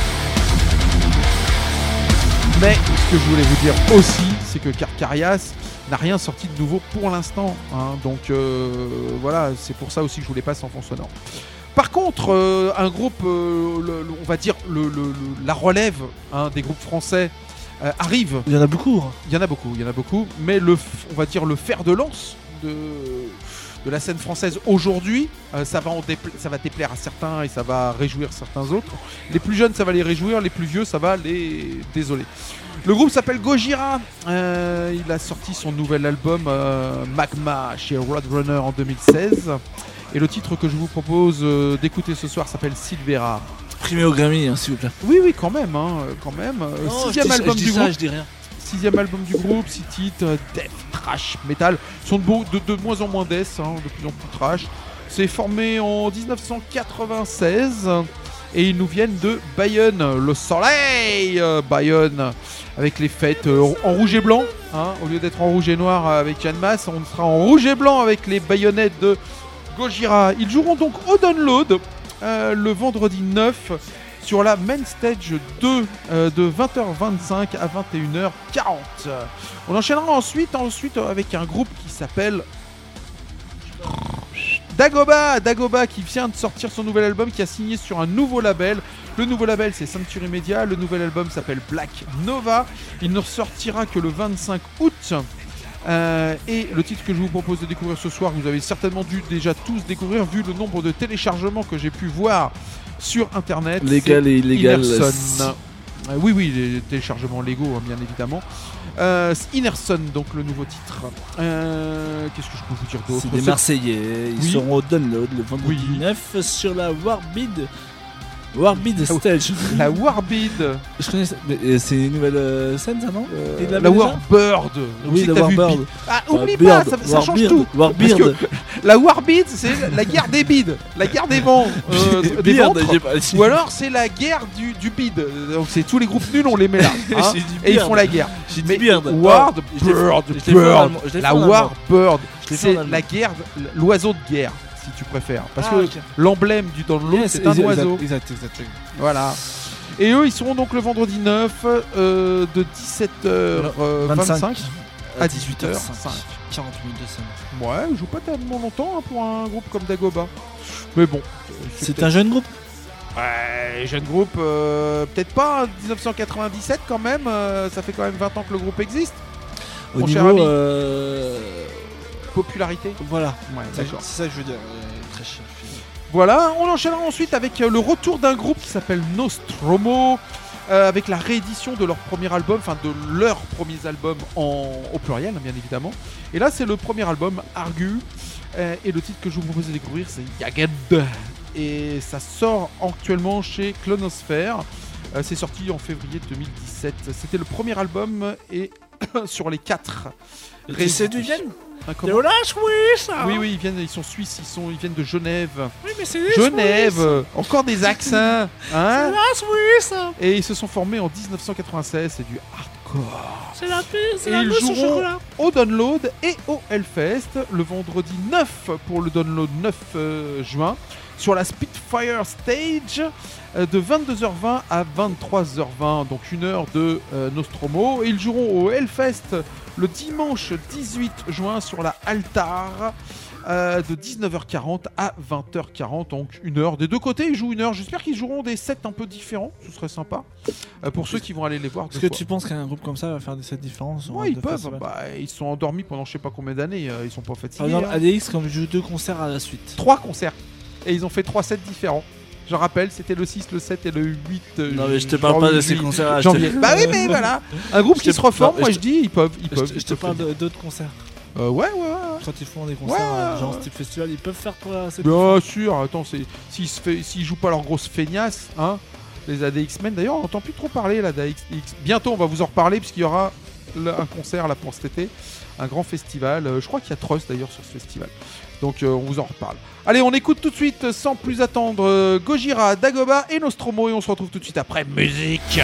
Mais ce que je voulais vous dire aussi, c'est que Carcarias n'a rien sorti de nouveau pour l'instant. Hein. Donc voilà, c'est pour ça aussi que je voulais passer en fond sonore. Par contre, un groupe, on va dire la relève des groupes français arrive. Il y en a beaucoup. Il y en a beaucoup, mais on va dire le fer de lance de la scène française aujourd'hui, ça va déplaire à certains et ça va réjouir certains autres. Les plus jeunes, ça va les réjouir, les plus vieux, ça va les désoler. Le groupe s'appelle Gojira. Il a sorti son nouvel album Magma chez Roadrunner en 2016. Et le titre que je vous propose d'écouter ce soir s'appelle Silvera. Primé au Grammy, hein, s'il vous plaît. Oui, quand même. Sixième album du groupe. Je dis rien. 6ème album du groupe, 6 titres, death, trash, metal. Ils sont de moins en moins death, de plus en plus trash. C'est formé en 1996 et ils nous viennent de Bayonne, le soleil Bayonne, avec les fêtes en rouge et blanc. Au lieu d'être en rouge et noir avec Yann Mass, on sera en rouge et blanc avec les baïonnettes de Gojira. Ils joueront donc au Download le vendredi 9 sur la Main Stage 2 de 20h25 à 21h40. On enchaînera ensuite avec un groupe qui s'appelle Dagoba qui vient de sortir son nouvel album, qui a signé sur un nouveau label. Le nouveau label, c'est Century Media. Le nouvel album s'appelle Black Nova. Il ne sortira que le 25 août. Et le titre que je vous propose de découvrir ce soir, vous avez certainement dû déjà tous découvrir vu le nombre de téléchargements que j'ai pu voir sur internet. Légal et illégal. Innerson. Oui, les téléchargements légaux, bien évidemment. Innerson, donc le nouveau titre. Qu'est-ce que je peux vous dire d'autre? C'est des Marseillais. Ils Oui. seront au Download le vendredi 9 sur la Warbid Stage. La Warbid. Je connais ça. Mais, c'est une nouvelle scène, ça, non? Et de La déjà Warbird. Oui, la T'as vu Warbird. Bid. Ah, oublie pas, ça change tout. Warbird. Parce que la Warbid, c'est la guerre des bides, la guerre des vents, des Beard, ventres. j'ai pas dit. Ou alors c'est la guerre du bide. Donc c'est tous les groupes nuls, on les met là. J'ai dit Et ils Beard. font la guerre. J'ai dit Mais Beard. Warbird, Je l'ai fait en Bird. allemand. Je l'ai fait La en allemand. Warbird, Je l'ai fait c'est en allemand. la guerre, l'oiseau de guerre, si tu préfères. Parce Ah, que ok. l'emblème du Download, Yes, c'est un exact, oiseau. Exact. Voilà. Et eux, ils seront donc le vendredi 9 de 17h25 à 18h05. 40 minutes de scène. Ouais, ils jouent pas tellement longtemps pour un groupe comme Dagoba. Mais bon. C'est un jeune groupe. Ouais, jeune groupe, peut-être pas 1997 quand même. Ça fait quand même 20 ans que le groupe existe. Au Mon cher niveau. ami. Popularité. Voilà. Ouais, C'est d'accord. ça que je veux dire. Très cher. Voilà, on enchaînera ensuite avec le retour d'un groupe qui s'appelle Nostromo, avec la réédition de leur premier album, enfin de leurs premiers albums au pluriel, bien évidemment. Et là, c'est le premier album, Argu. Et le titre que je vous propose de découvrir, c'est Jagged. Et ça sort actuellement chez Clonosphère. C'est sorti en février 2017. C'était le premier album et sur les 4. C'est du Vienne. Ah, T'es comment au lâche, oui, ça. Oui, ils sont suisses, ils viennent de Genève. Oui, mais c'est des Genève, Suisses. encore des accents, hein. C'est oui, ça. Et ils se sont formés en 1996, c'est du hardcore. C'est la paix, c'est Et la ils mousse au joueront chocolat. au Download et au Hellfest le vendredi 9 pour le Download 9 juin sur la Spitfire Stage de 22h20 à 23h20, donc 1 heure de Nostromo. Et ils joueront au Hellfest le dimanche 18 juin sur la Altar de 19h40 à 20h40, donc 1 heure. Des deux côtés, ils jouent 1 heure. J'espère qu'ils joueront des sets un peu différents, ce serait sympa pour ceux qui vont aller les voir. Est-ce que tu penses qu'un groupe comme ça va faire des différences? Ouais, ils peuvent. Ils sont endormis pendant je sais pas combien d'années. Ils sont pas fatigués. Par exemple, hein. ADX, quand ils jouent 2 concerts à la suite. 3 concerts. Et ils ont fait 3 sets différents. Je rappelle, c'était le 6, le 7 et le 8 Non, mais je te parle pas de ces concerts à janvier. Bah oui, mais voilà. Un groupe qui se reforme, moi je dis, ils peuvent. Je te parle d'autres concerts. Ouais. Quand ils font des concerts, Ouais. genre Steve Festival, ils peuvent faire quoi cette Bien sûr, attends, s'ils jouent pas leur grosse feignasse, hein, les ADX-Men, d'ailleurs, on n'entend plus trop parler là d'ADX. Bientôt, on va vous en reparler, puisqu'il y aura un concert là pour cet été, un grand festival. Je crois qu'il y a Trust d'ailleurs sur ce festival. Donc on vous en reparle. Allez, on écoute tout de suite, sans plus attendre, Gojira, Dagoba et Nostromo, et on se retrouve tout de suite après musique.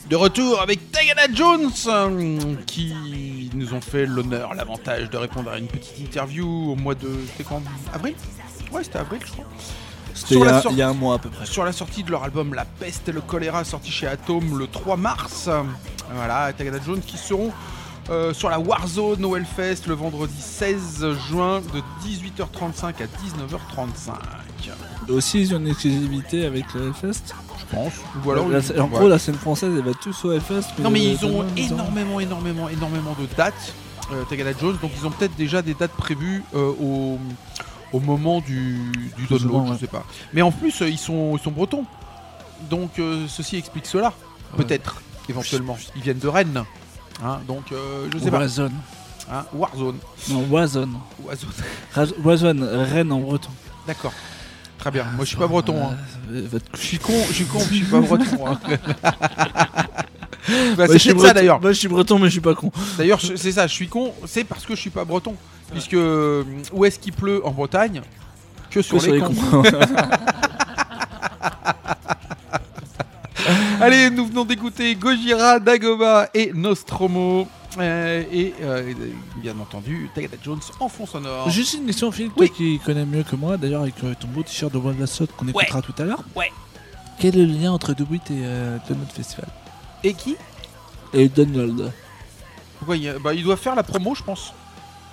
De retour avec Tagada Jones, qui nous ont fait l'honneur, l'avantage de répondre à une petite interview au mois de... C'était quand ? Avril ? Ouais, c'était avril, je crois. C'était il y a un mois à peu près. Sur la sortie de leur album La Peste et le Choléra, sorti chez Atom le 3 mars. Voilà, Tagada Jones qui seront sur la Warzone au Hellfest le vendredi 16 juin de 18h35 à 19h35. Aussi, ils ont une exclusivité avec le Hellfest. Je pense. Ou alors, en gros, la scène française, elle va tous au Hellfest. Non, mais ils ont énormément de dates, Tagada Jones. Donc, ils ont peut-être déjà des dates prévues au moment du download, je sais pas. Mais en plus, ils sont bretons. Donc, ceci explique cela. Peut-être, éventuellement. Ils viennent de Rennes. Hein, donc, je sais pas. Warzone. Hein, Warzone. Non, Warzone. Warzone, Rennes en breton. D'accord. Très bien. Moi, je suis pas breton. Hein. Je suis con, je suis pas breton. Hein. Bah, c'est peut-être ça d'ailleurs. Moi, je suis breton, mais je suis pas con. D'ailleurs, c'est ça. Je suis con. C'est parce que je suis pas breton. Puisque où est-ce qu'il pleut en Bretagne ? Que sur les cons. Allez, nous venons d'écouter Gojira, Dagobah et Nostromo. Bien entendu, Tagada Jones en fond sonore. Juste une question, Philippe, toi qui connais mieux que moi, d'ailleurs avec ton beau t-shirt de Bois de la Sotte qu'on écoutera tout à l'heure. Ouais. Quel est le lien entre The Beat et Download Festival ? Et qui ? Et Download. Pourquoi il doit faire la promo, je pense. Pourquoi ?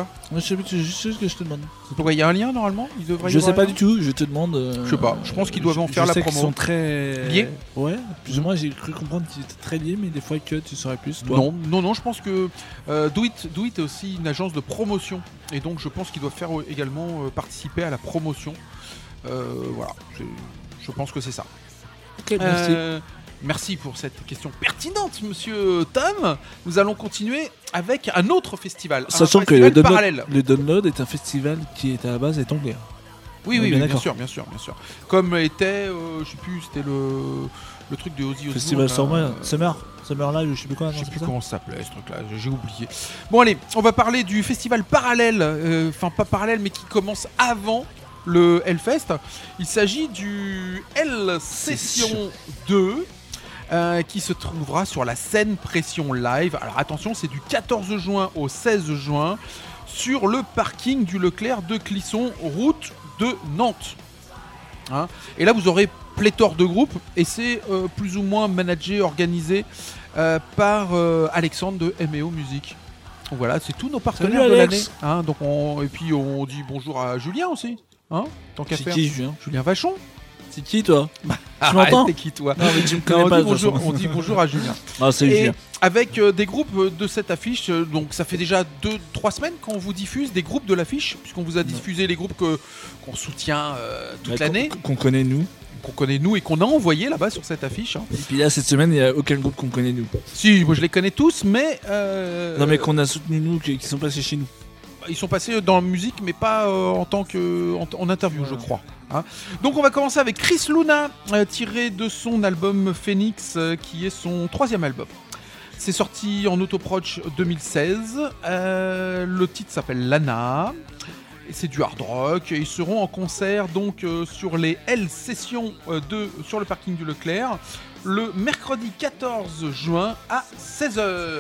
Je sais plus, c'est juste ce que je te demande. Pourquoi il y a un lien normalement ? Je sais pas du tout, je te demande. Je sais pas, je pense qu'ils doivent en faire la promo. Je sais qu'ils sont très liés. Ouais, plus ou moins j'ai cru comprendre qu'ils étaient très liés, mais des fois que tu saurais plus. Toi. Non, je pense que Do It est aussi une agence de promotion. Et donc je pense qu'ils doivent faire également participer à la promotion. Voilà, je pense que c'est ça. Ok, merci. Merci pour cette question pertinente, monsieur Tom. Nous allons continuer avec un autre festival. Sachant que le Download est un festival qui est à la base anglais. Oui, bien sûr. Comme était, je sais plus, c'était le truc de Ozzy Osbourne. Festival Summer Live, je sais plus quoi. Je sais plus comment ça s'appelait ce truc-là, j'ai oublié. Bon allez, on va parler du festival parallèle, enfin pas parallèle, mais qui commence avant le Hellfest. Il s'agit du Hell Session 2. Qui se trouvera sur la scène Pression Live. Alors attention, c'est du 14 juin au 16 juin sur le parking du Leclerc de Clisson, route de Nantes. Hein, et là, vous aurez pléthore de groupes et c'est plus ou moins managé, organisé par Alexandre de MEO Music. Donc voilà, c'est tous nos partenaires de l'année. Hein, donc et puis on dit bonjour à Julien aussi. Hein, tant qu'à faire. C'est qui Julien Vachon. C'est qui toi? Tu m'entends? C'est qui toi? Non mais tu me connais pas. On dit bonjour à Julien. Ah c'est Julien. Avec des groupes de cette affiche, donc ça fait déjà 2-3 semaines qu'on vous diffuse des groupes de l'affiche, puisqu'on vous a diffusé les groupes qu'on soutient toute l'année. Qu'on connaît nous. Qu'on connaît nous et qu'on a envoyé là-bas sur cette affiche. Hein. Et puis là cette semaine il n'y a aucun groupe qu'on connaît nous. Si, moi je les connais tous, mais... Non mais qu'on a soutenu nous, qui sont passés chez nous. Ils sont passés dans la musique, mais pas en tant que en interview, je crois. Hein. Donc on va commencer avec Chris Luna, tiré de son album Phoenix, qui est son 3e album. C'est sorti en autoproch 2016. Le titre s'appelle Lana. Et c'est du hard rock. Ils seront en concert donc sur les Hell Sessions sur le parking du Leclerc le mercredi 14 juin à 16h.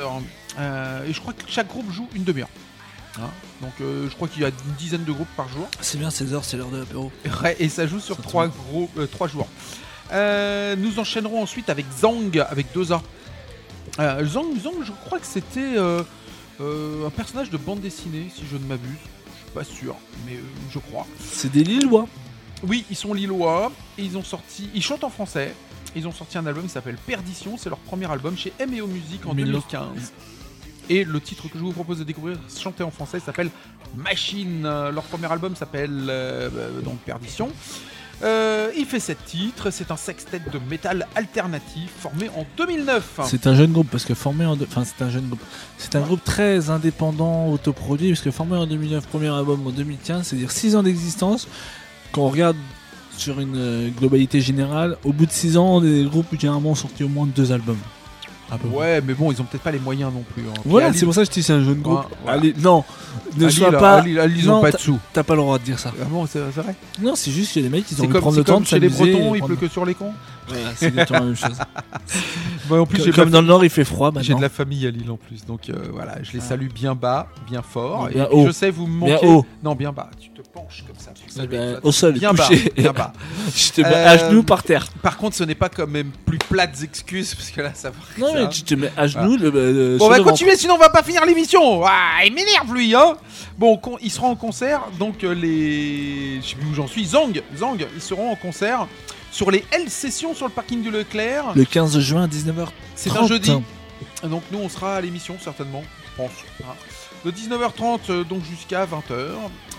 Et je crois que chaque groupe joue une demi-heure. Hein, donc je crois qu'il y a une dizaine de groupes par jour. C'est bien, 16h, c'est l'heure de l'apéro. Ouais, et ça joue sur 3 jours. Nous enchaînerons ensuite avec Zang, avec 2 A. Zang, je crois que c'était un personnage de bande dessinée, si je ne m'abuse. Je suis pas sûr, mais je crois. C'est des Lillois. Oui, ils sont Lillois. Et ils chantent en français. Ils ont sorti un album qui s'appelle Perdition. C'est leur premier album chez MEO Music en 2015. Et le titre que je vous propose de découvrir, chanté en français, s'appelle Machine. Leur premier album s'appelle donc Perdition. Il fait 7 titres, c'est un sextet de métal alternatif formé en 2009. C'est un jeune groupe parce que c'est un jeune groupe. C'est un groupe très indépendant, autoproduit, parce que formé en 2009, premier album en 2015, c'est-à-dire 6 ans d'existence. Quand on regarde sur une globalité générale, au bout de 6 ans, les groupes généralement ont sorti au moins 2 albums. Ouais, mais bon, ils ont peut-être pas les moyens non plus. Hein. Voilà, c'est pour ça que je dis c'est un jeune groupe. Ouais. Allez, non, ne sois pas. pas. Ils ont pas de sous. T'as pas le droit de dire ça. Ah bon, c'est vrai? Non, c'est juste que les mecs, ils ont envie de prendre le temps de s'amuser. Chez les Bretons, il prendre... pleut que sur les cons. Voilà, c'est exactement la même chose. Bah, en plus, j'ai de Comme la- dans le Nord, il fait froid J'ai maintenant. de la famille à Lille en plus, donc voilà, je les salue bien bas, bien fort. Bien et puis, haut. je sais, vous me Bien manquez. haut. Non, bien bas. Tu te penches comme ça. pour que ça Eh ben, m'éclate. au sol, bien bas, couché. bien bas. Je te mets à genoux par terre. Par contre, ce n'est pas quand même plus plates excuses parce que là, ça va. Non, ça. mais tu te mets à genoux. le Bon, sur on va le ventre. continuer, sinon on va pas finir l'émission. Ah, il m'énerve lui, hein. Bon, ils seront en concert, donc je sais plus où j'en suis. Zang, ils seront en concert sur les L sessions sur le parking du Leclerc. Le 15 juin à 19h30. C'est un jeudi. Donc nous on sera à l'émission certainement, je pense. Hein. De 19h30 donc jusqu'à 20h.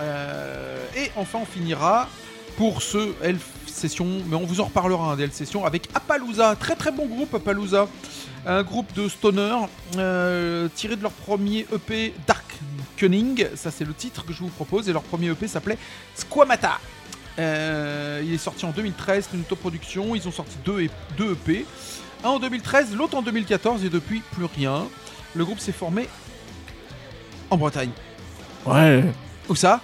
Et enfin on finira pour ce L Session, mais on vous en reparlera des L Session avec Appaloosa, très très bon groupe Appaloosa. Un groupe de stoner tiré de leur premier EP Dark Cunning, ça c'est le titre que je vous propose, et leur premier EP s'appelait Squamata. Il est sorti en 2013, c'est une autoproduction, ils ont sorti deux EP. Un en 2013, l'autre en 2014 et depuis plus rien. Le groupe s'est formé en Bretagne. Ouais. Où ça?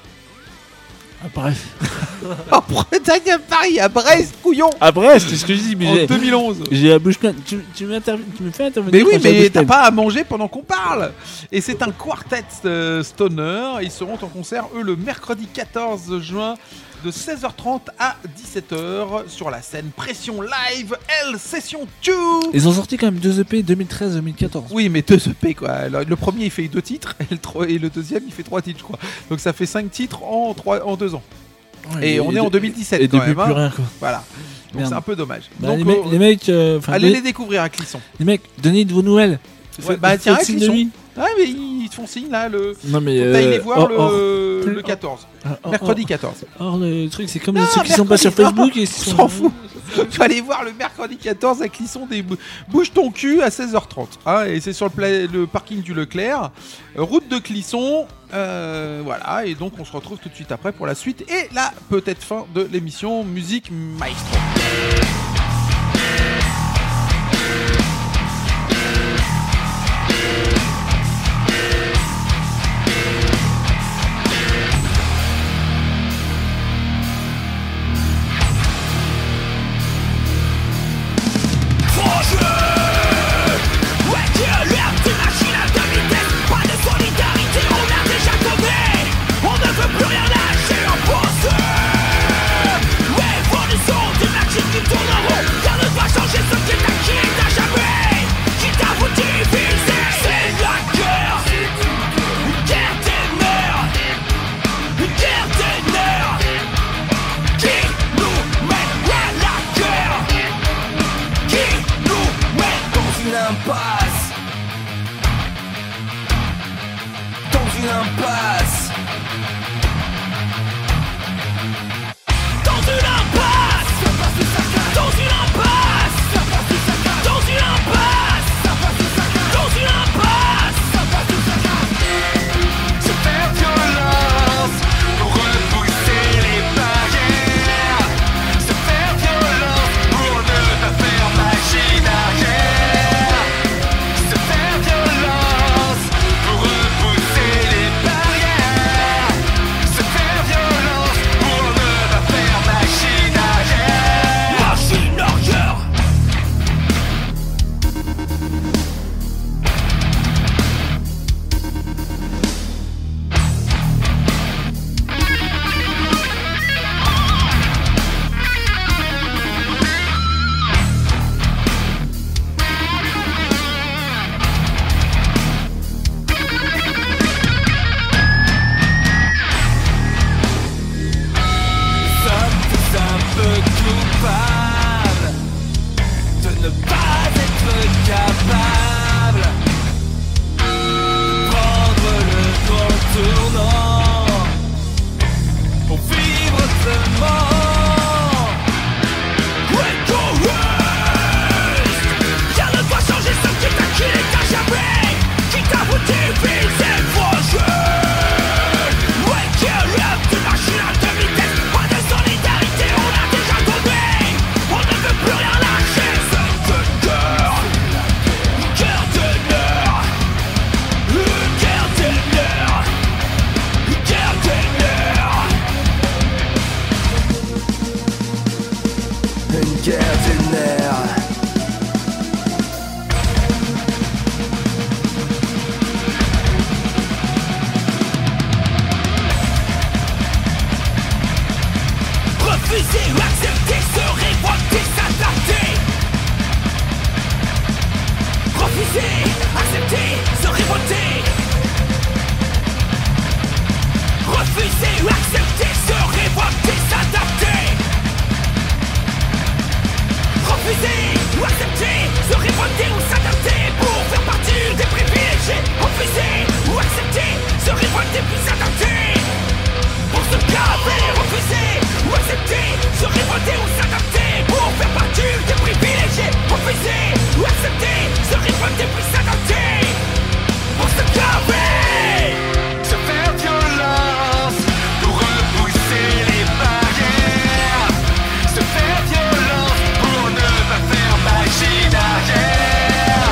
Ah, bref. En Bretagne, à Paris, à Brest, couillon. À Brest, c'est ce que je dis. Mais En 2011. j'ai la bouche pleine. Tu me fais intervenir. Mais oui, quand j'ai la mais bouche t'as pleine. pas à manger pendant qu'on parle. Et c'est un quartet stoner. Ils seront en concert, eux, le mercredi 14 juin de 16h30 à 17h sur la scène Pression Live L Session 2. Ils ont sorti quand même 2 EP 2013-2014. Oui, mais 2 EP quoi. Alors, le premier il fait 2 titres et le deuxième il fait 3 titres, je crois. Donc ça fait 5 titres en 2 ans. Ouais, Et on est en 2017 Et quand depuis même. plus hein. rien quoi. Voilà. Donc Merde. c'est un peu dommage. Bah, Donc, les mecs, allez les découvrir à Clisson. les mecs, donnez de vos nouvelles. Ouais, bah tiens, Faites signe de Clisson. lui. Ouais, mais ils te font signe là. Non mais. Faut aller les voir or- le 14. Mercredi 14. Or le truc c'est comme Non, ceux qui sont pas sur mercredi, Facebook et On ils sont. s'en fout. Faut aller voir le mercredi 14 à Clisson des Bouge ton cul à 16h30. Hein, et c'est sur le parking du Leclerc, route de Clisson. Voilà, et donc on se retrouve tout de suite après pour la suite et la peut-être fin de l'émission Musique Maestro. Se faire violence pour repousser les barrières. Refuser, accepter, se révolter. Refuser ou accepter, se révolter, s'adapter. Refuser ou accepter, se révolter ou s'adapter pour faire partie des privilégiés. Refuser ou accepter, se révolter puis s'adapter pour se gaver. Refuser ou accepter, se révolter ou s'adapter pour faire partie des privilégiés. Refuser ou accepter, se révolter puis s'adapter pour se gaver. Se faire violence pour repousser les barrières. Se faire violence pour ne pas faire machine arrière.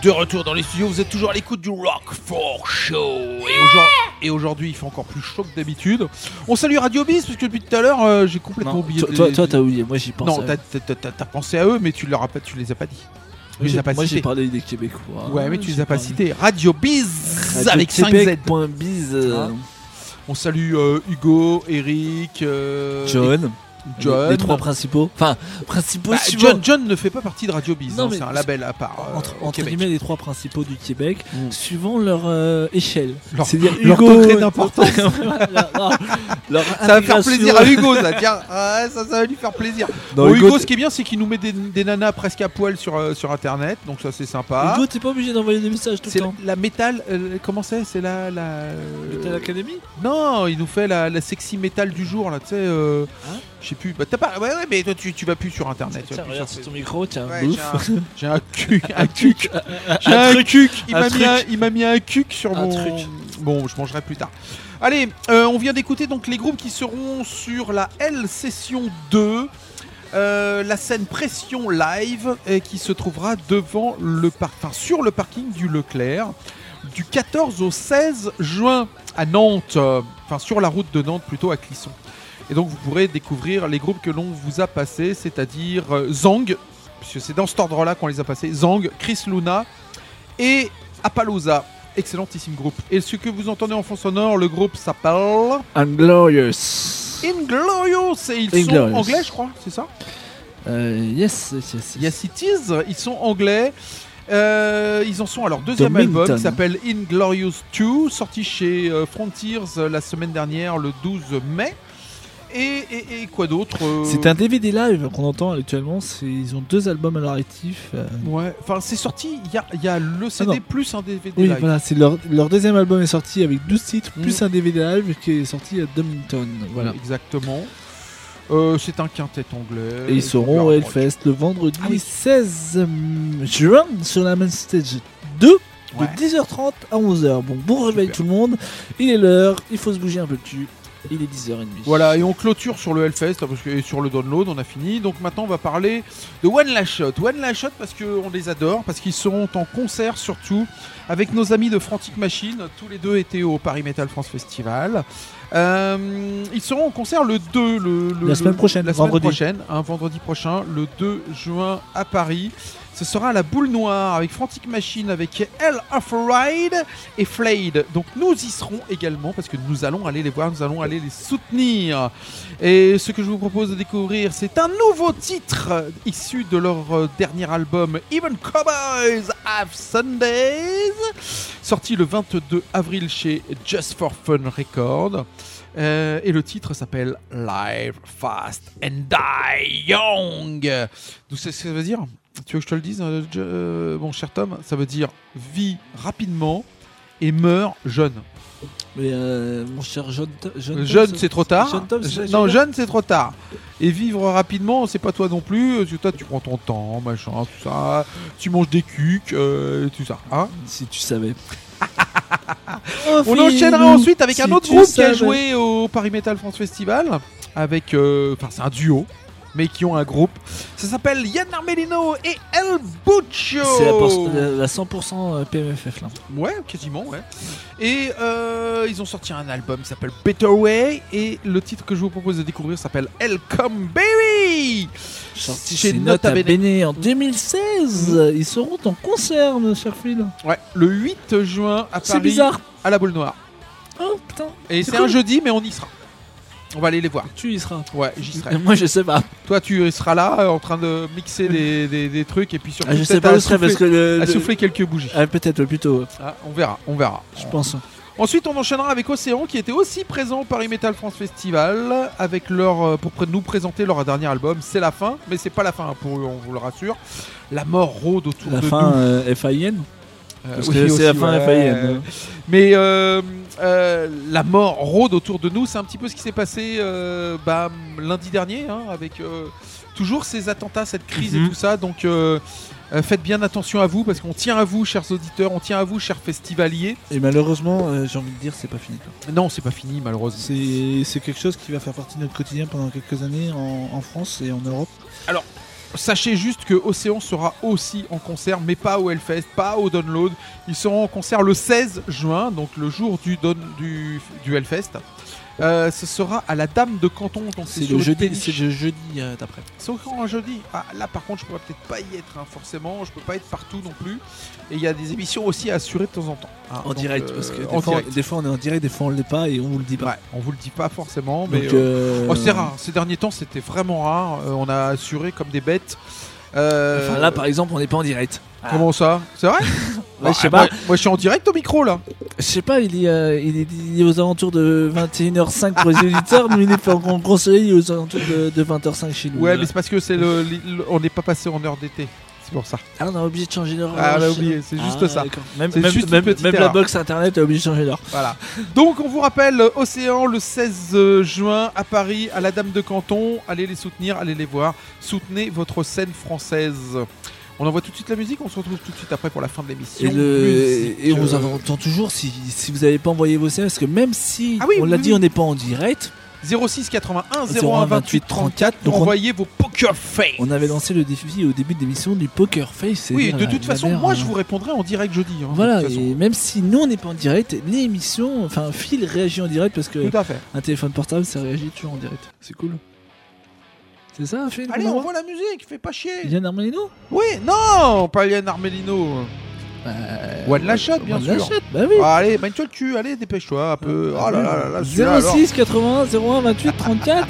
De retour dans les studios, vous êtes toujours à l'écoute du Roquefort Show. Et aujourd'hui, il fait encore plus chaud que d'habitude. On salue Radio Biz, parce que depuis tout à l'heure, j'ai complètement oublié. Toi, t'as oublié, moi j'y pense. Non, t'as pensé à eux, mais tu les as pas dit. Moi, Moi, j'ai parlé des Québécois. Ouais, mais tu les as pas cités. Radio Biz avec 5Z. Québec.biz. On salue Hugo, Eric, John. Les 3 principaux. Enfin, Bah, John ne fait pas partie de Radio Biz, Non, hein, mais c'est un label à part. Entre guillemets, les 3 principaux du Québec, suivant leur échelle. Leur C'est-à-dire degré d'importance. leur Ça va faire intégration. plaisir à Hugo, ça. Tiens, ça va lui faire plaisir. Non, Bon, Hugo, Hugo, ce qui est bien, c'est qu'il nous met des nanas presque à poil sur internet, donc ça c'est sympa. Hugo, t'es pas obligé d'envoyer des messages tout C'est le temps. la métal, comment c'est la Metal Academy. Non, il nous fait la sexy métal du jour là, tu sais. Je sais plus. Bah t'as pas. Ouais, mais toi tu vas plus sur internet. Tiens, regarde sur ton micro, tiens. Ouais, bouffe. j'ai un cuc. J'ai un cuc. Il m'a mis un cuc sur Un mon. truc. Bon, je mangerai plus tard. Allez, on vient d'écouter donc les groupes qui seront sur la L Session 2. La scène Pression Live qui se trouvera devant sur le parking du Leclerc du 14 au 16 juin à Nantes, sur la route de Nantes plutôt à Clisson. Et donc vous pourrez découvrir les groupes que l'on vous a passés, c'est-à-dire Zang, puisque c'est dans cet ordre-là qu'on les a passés, Zang, Chris Luna et Appaloosa. Excellentissime groupe. Et ce que vous entendez en fond sonore, le groupe s'appelle Inglorious. Inglorious. Et ils sont Inglorious. anglais, je crois, c'est ça? Yes. Yes, it is. Ils sont anglais. Ils en sont à leur deuxième album qui s'appelle Inglorious 2, sorti chez Frontiers la semaine dernière, le 12 mai. Et quoi d'autre C'est un DVD live qu'on entend actuellement. Ils ont 2 albums à leur actif. Ouais, enfin c'est sorti. Il y a le CD plus un DVD Oui, live. voilà, c'est leur deuxième album est sorti avec 12 titres plus un DVD live qui est sorti à Dumpton. Voilà. Exactement. C'est un quintet anglais. Et ils seront au Hellfest le vendredi 16 juin sur la Main Stage 2 de 10h30 à 11h. Bon réveil tout le monde. Il est l'heure, il faut se bouger un peu le cul. Il est 10h30. Voilà, et on clôture sur le Hellfest et sur le download, on a fini. Donc maintenant, on va parler de One Last Shot. One Last Shot parce qu'on les adore, parce qu'ils seront en concert surtout avec nos amis de Frantic Machine. Tous les deux étaient au Paris Metal France Festival. Ils seront en concert le 2, la semaine prochaine, vendredi prochain, le 2 juin à Paris. Ce sera à la Boule Noire avec Frantic Machine, avec Hell of Ride et Flayed. Donc nous y serons également parce que nous allons aller les voir, nous allons aller les soutenir. Et ce que je vous propose de découvrir, c'est un nouveau titre issu de leur dernier album Even Cowboys Have Sundays, sorti le 22 avril chez Just for Fun Records. Et le titre s'appelle Live Fast and Die Young. Donc c'est ce que ça veut dire? Tu veux que je te le dise, mon cher Tom? Ça veut dire vis rapidement et meurs jeune. Mais mon cher jeune c'est trop tard. Jeune c'est trop tard. Et vivre rapidement, c'est pas toi non plus. Toi, tu prends ton temps, machin, tout ça. Tu manges des cucs, tout ça. Hein? Si tu savais. On enchaînera ensuite avec un autre groupe qui a joué au Paris Metal France Festival. Avec, c'est un duo, mais qui ont un groupe. Ça s'appelle Yann Armelino et El Buccio. C'est la 100% PMFF là. Ouais, quasiment, ouais. Et ils ont sorti un album qui s'appelle Better Way. Et le titre que je vous propose de découvrir s'appelle El Come Baby. Sorti chez Nota Bene en 2016. Ils seront en concert, mon cher Phil. Ouais, le 8 juin à Paris. C'est bizarre. À la Boule Noire. Oh putain. Et c'est un jeudi, mais on y sera. On va aller les voir. Tu y seras. Ouais, j'y serai. Moi, je sais pas. Toi, tu seras là en train de mixer des trucs et puis surtout je sais pas où serait parce que à souffler quelques bougies. Peut-être plutôt. Ah, on verra. Je pense. Ensuite, on enchaînera avec Océan qui était aussi présent au Paris Metal France Festival avec leur pour nous présenter leur dernier album. C'est la fin, mais c'est pas la fin pour eux, on vous le rassure. La mort rôde autour de nous. La fin FAIN. Parce que aussi, c'est la fin FAIN. Mais la mort rôde autour de nous. C'est un petit peu ce qui s'est passé lundi dernier, hein, avec toujours ces attentats, cette crise et tout ça. Donc faites bien attention à vous parce qu'on tient à vous, chers auditeurs, on tient à vous, chers festivaliers. Et malheureusement, j'ai envie de dire, c'est pas fini. Non, c'est pas fini, malheureusement. C'est quelque chose qui va faire partie de notre quotidien pendant quelques années en France et en Europe. Alors, Sachez juste que Océan sera aussi en concert, mais pas au Hellfest, pas au Download. Ils seront en concert le 16 juin, donc le jour du Hellfest. Ce sera à la Dame de Canton. Donc C'est sur le jeudi, Péniche. c'est le jeudi d'après. C'est encore un jeudi. Ah, là, par contre, je pourrais peut-être pas y être, hein, forcément. Je peux pas être partout non plus. Et il y a des émissions aussi à assurer de temps en temps. hein. En Donc, direct, parce que en direct. des fois on est en direct, des fois on l'est pas et on vous le dit pas. Ouais, on vous le dit pas forcément, mais Donc, c'est rare. Ces derniers temps, c'était vraiment rare. On a assuré comme des bêtes. Enfin, là par exemple on n'est pas en direct. Comment ça? C'est vrai? Ouais, je sais pas. Moi, je suis en direct au micro là. Je sais pas, il est aux alentours de 21h05 pour les auditeurs, mais il est pas en gros soleil, il est aux alentours de 20h05 chez nous. Ouais, mais c'est parce que on n'est pas passé en heure d'été. C'est pour ça. Ah, on a oublié de changer d'heure. Ah, on a oublié, c'est juste ça. D'accord. Même, C'est même, juste une même, petite même la erreur. box internet a oublié de changer d'heure. Voilà. Donc, on vous rappelle Océan le 16 juin à Paris, à la Dame de Canton. Allez les soutenir, allez les voir. Soutenez votre scène française. On envoie tout de suite la musique, on se retrouve tout de suite après pour la fin de l'émission. Et on vous entend toujours si vous n'avez pas envoyé vos scènes, parce que même si Ah oui, on l'a oui, dit, oui. on n'est pas en direct, 06 81 01 28 34 pour Donc on- envoyer vos poker face. on avait lancé le défi au début de l'émission du Poker Face. Oui, c'est-à-dire de toute la façon, mère, moi je vous répondrai en direct jeudi. hein, de Voilà, toute façon. et même si nous on n'est pas en direct, l'émission, enfin Phil réagit en direct parce que Tout à fait. un téléphone portable ça réagit toujours en direct. C'est cool. C'est ça, Phil? Allez, qu'on on envoie voit la musique, fais pas chier. Yann Armelino? Oui, non, pas Yann Armelino. One Last Shot, bien One sûr. Last Shot, bah oui. Allez, mets-toi le cul, allez, dépêche-toi un peu. Oh là là là là, celui-là, alors. 06 80 01 28 34.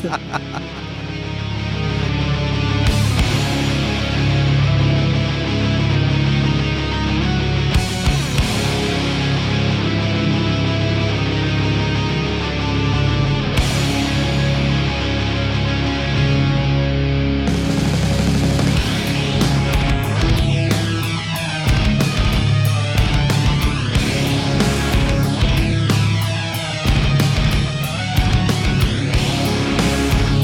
Thank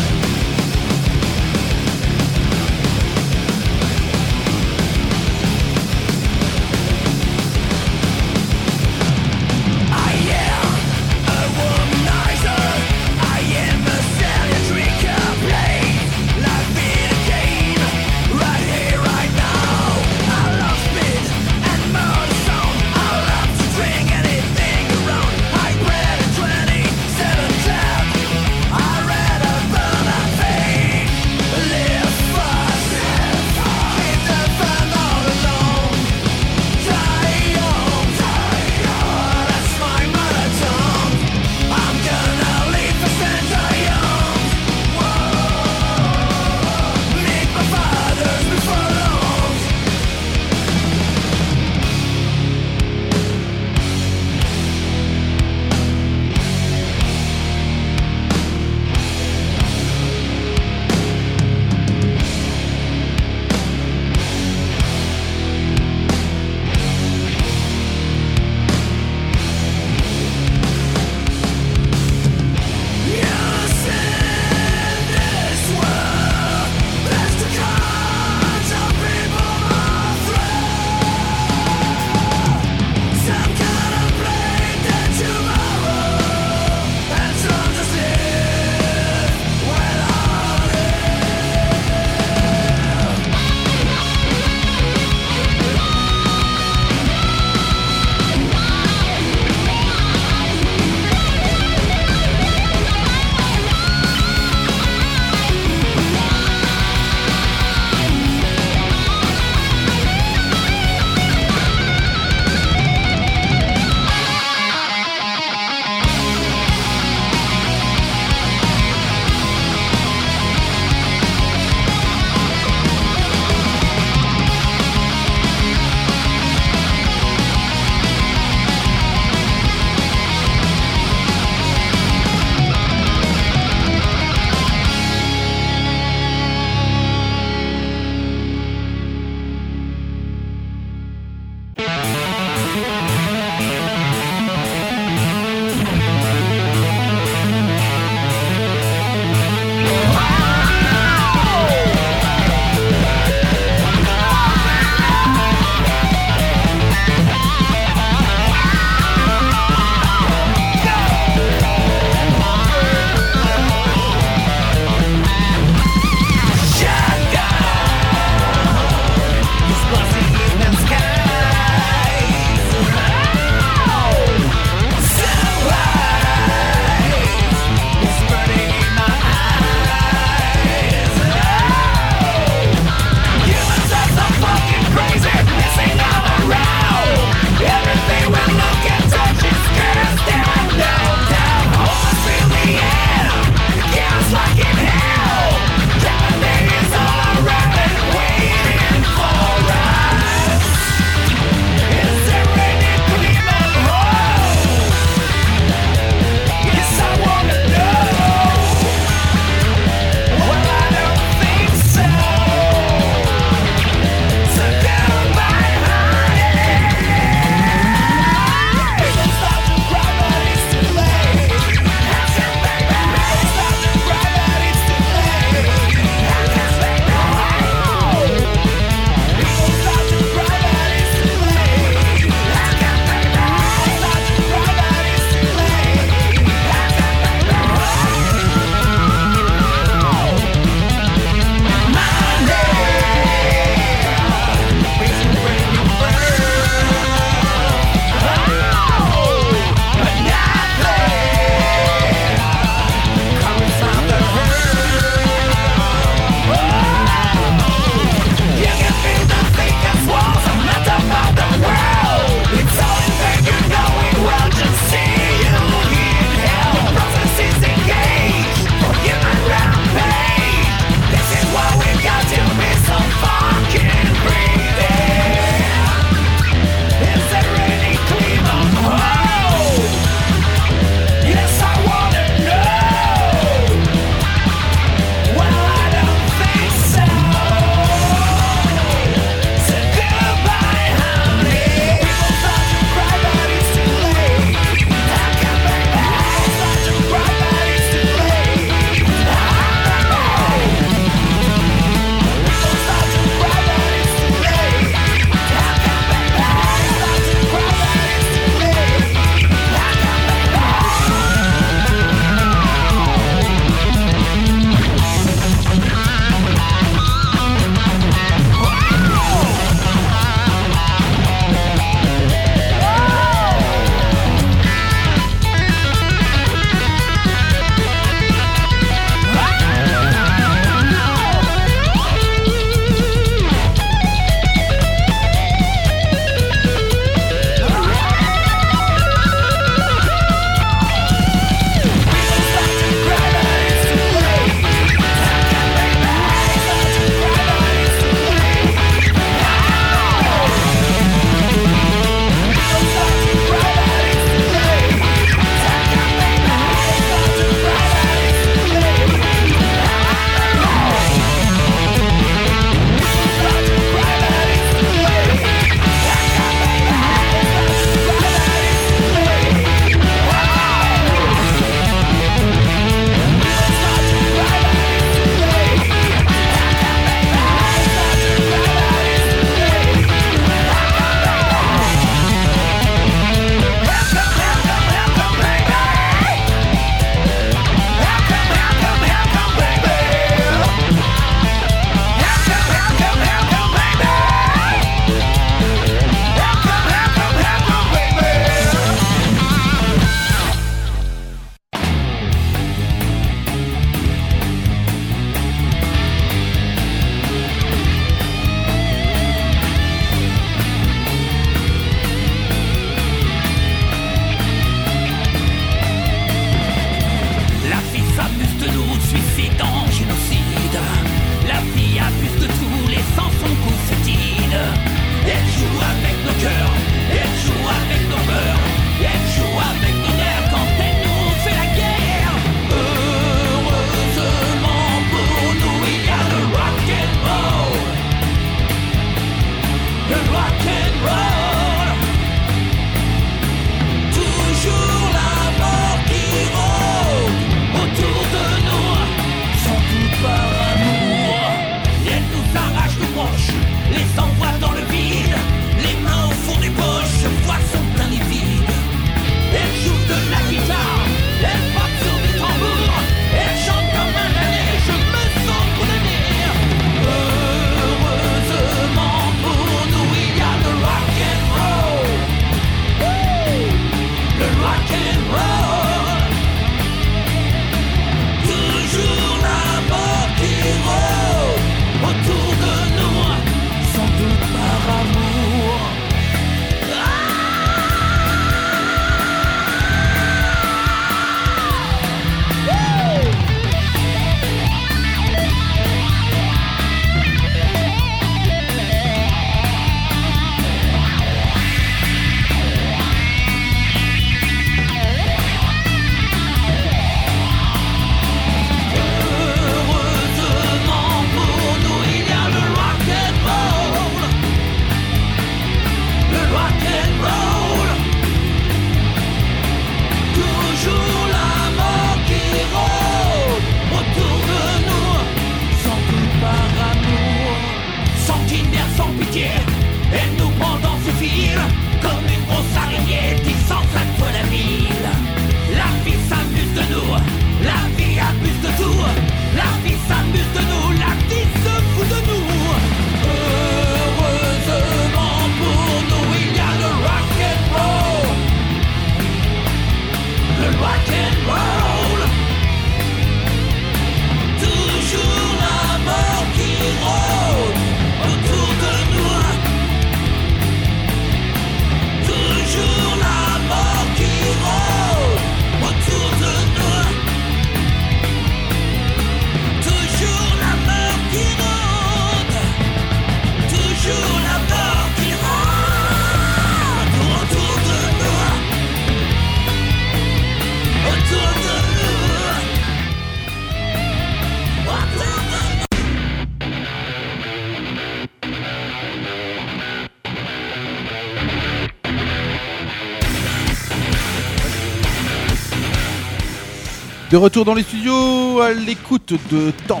De retour dans les studios, à l'écoute de Tank,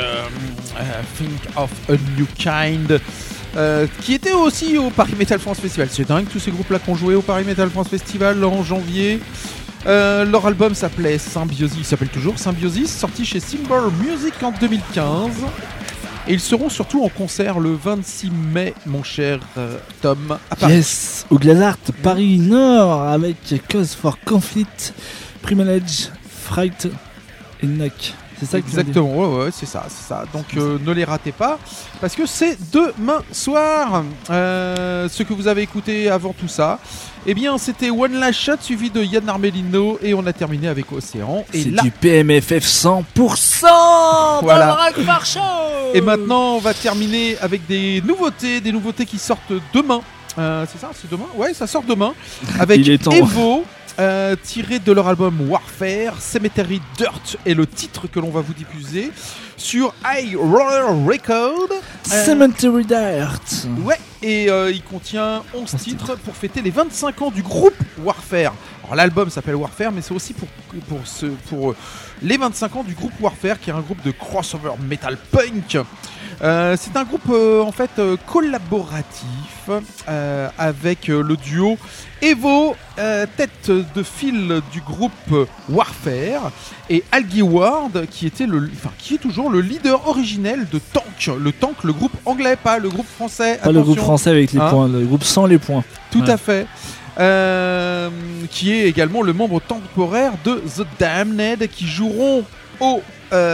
Think of a New Kind, qui était aussi au Paris Metal France Festival. C'est dingue, tous ces groupes-là qui ont joué au Paris Metal France Festival en janvier. Leur album s'appelait Symbiosis, il s'appelle toujours Symbiosis, sorti chez Symbol Music en 2015. Et ils seront surtout en concert le 26 mai, mon cher Tom, à Paris. Yes, au Glazart, Paris Nord, avec Cause for Conflict, Privilege, Fright et Knock. C'est ça que tu veux dire ? Exactement, ouais, c'est ça. Donc ne les ratez pas, parce que c'est demain soir. Ce que vous avez écouté avant tout ça, eh bien c'était One Last Shot suivi de Yann Armelino, et on a terminé avec Océan. Et c'est là, du PMFF 100% Voilà. dans le Rock Bar Show. Et maintenant on va terminer avec des nouveautés qui sortent demain. C'est ça, c'est demain ? Ouais, ça sort demain. Avec Il est temps. Evo, tiré de leur album Warfare, Cemetery Dirt est le titre que l'on va vous diffuser sur High Roller Record. Cemetery Dirt. Ouais, et il contient 11 titres pour fêter les 25 ans du groupe Warfare. Alors l'album s'appelle Warfare, mais c'est aussi pour les 25 ans du groupe Warfare, qui est un groupe de crossover metal punk. C'est un groupe en fait collaboratif avec le duo Evo, tête de file du groupe Warfare, et Algie Ward, qui est toujours le leader originel de Tank. Le groupe anglais, pas le groupe français. Pas le groupe français avec les points, le groupe sans les points. Tout à fait. Qui est également le membre temporaire de The Damned, qui joueront au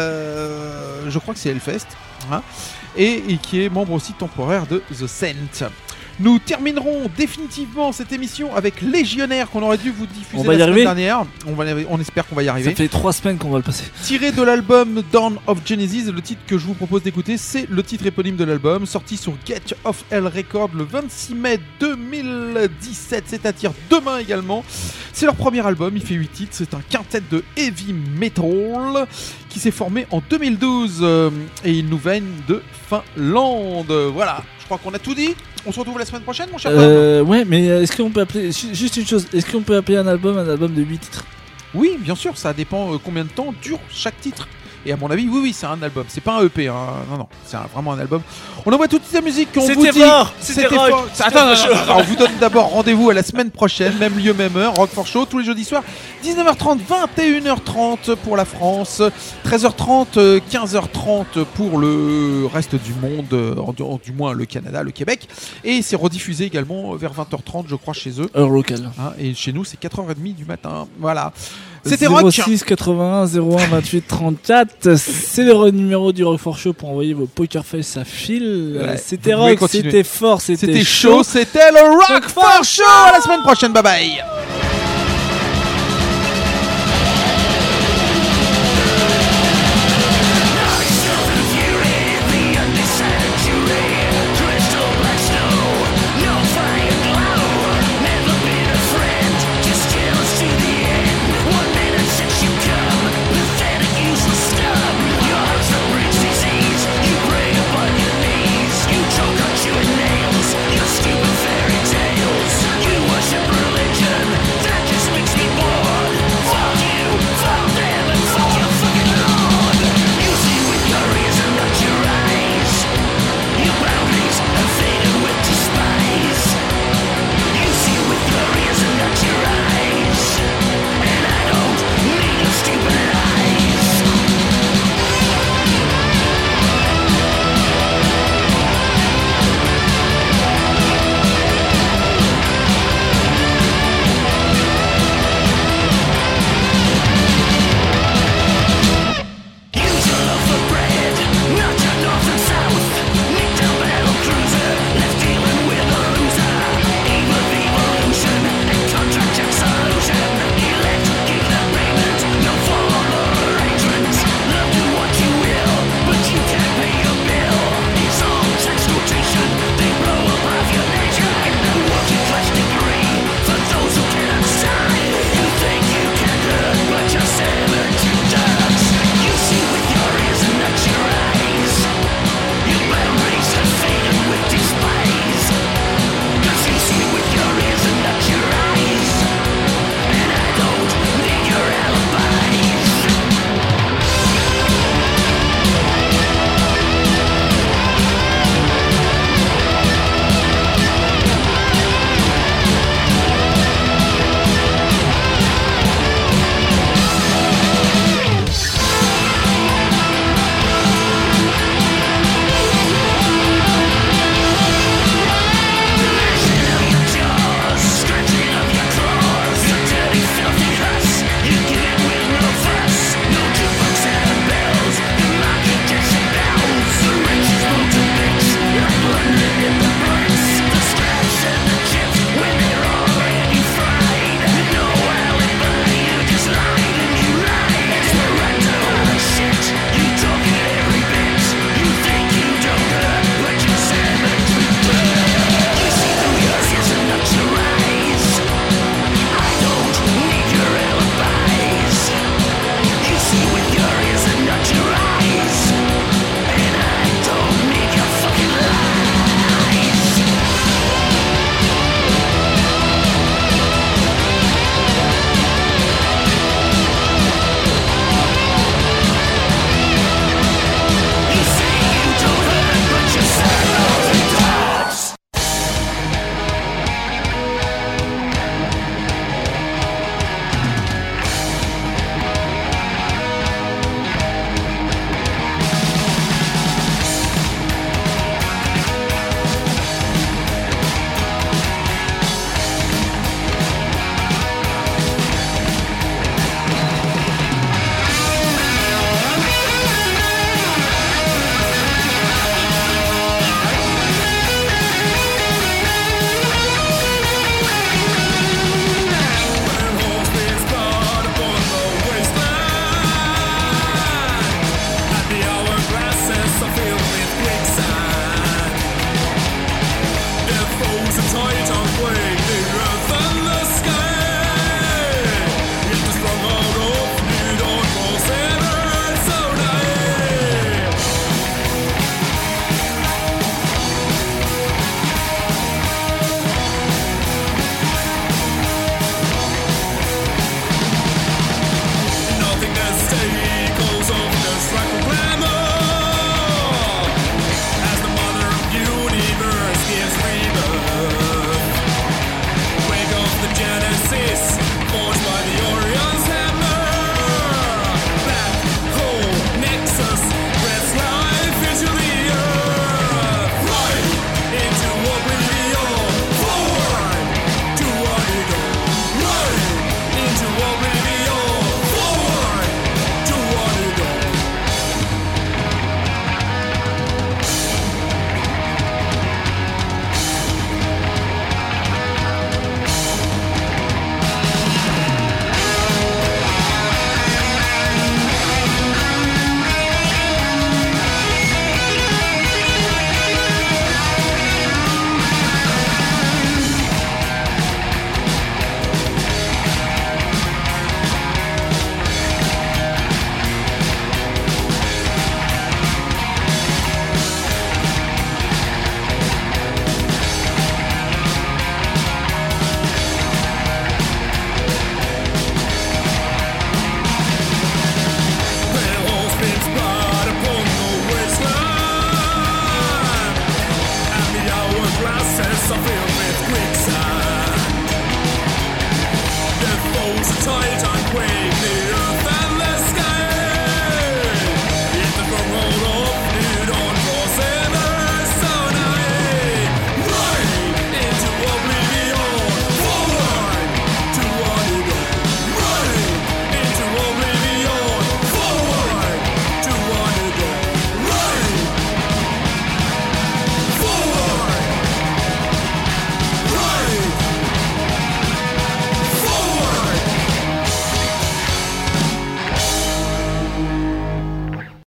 je crois que c'est Hellfest, hein, et qui est membre aussi temporaire de The Saint. Nous terminerons définitivement cette émission avec Légionnaire, qu'on aurait dû vous diffuser la semaine dernière. On espère qu'on va y arriver. Ça fait 3 semaines qu'on va le passer. Tiré de l'album Dawn of Genesis, le titre que je vous propose d'écouter, c'est le titre éponyme de l'album, sorti sur Gate of Hell Records le 26 mai 2017, c'est-à-dire demain également. C'est leur premier album, il fait 8 titres, c'est un quintet de heavy metal qui s'est formé en 2012 et ils nous viennent de Finlande. Voilà, je crois qu'on a tout dit. On se retrouve la semaine prochaine, mon cher Tom. Ouais, mais est-ce qu'on peut appeler, juste une chose, est-ce qu'on peut appeler un album de 8 titres ? Oui, bien sûr, ça dépend combien de temps dure chaque titre. Et à mon avis, oui, c'est un album. C'est pas un EP, hein. Non, c'est vraiment un album. On envoie toute la musique qu'on vous dit. C'était rock. Attends, on vous donne d'abord rendez-vous à la semaine prochaine, même lieu, même heure. Rock for Show, tous les jeudis soirs, 19h30, 21h30 pour la France, 13h30, 15h30 pour le reste du monde, du moins le Canada, le Québec. Et c'est rediffusé également vers 20h30, je crois, chez eux. Heure locale. Hein, et chez nous, c'est 4h30 du matin. Voilà. C'était Rock. 06 81 01 28 34. C'est le numéro du Rock for Show pour envoyer vos poker face à Phil. Ouais, c'était Rock, c'était fort, c'était chaud, c'était le Rock for Show. À la semaine prochaine, bye bye.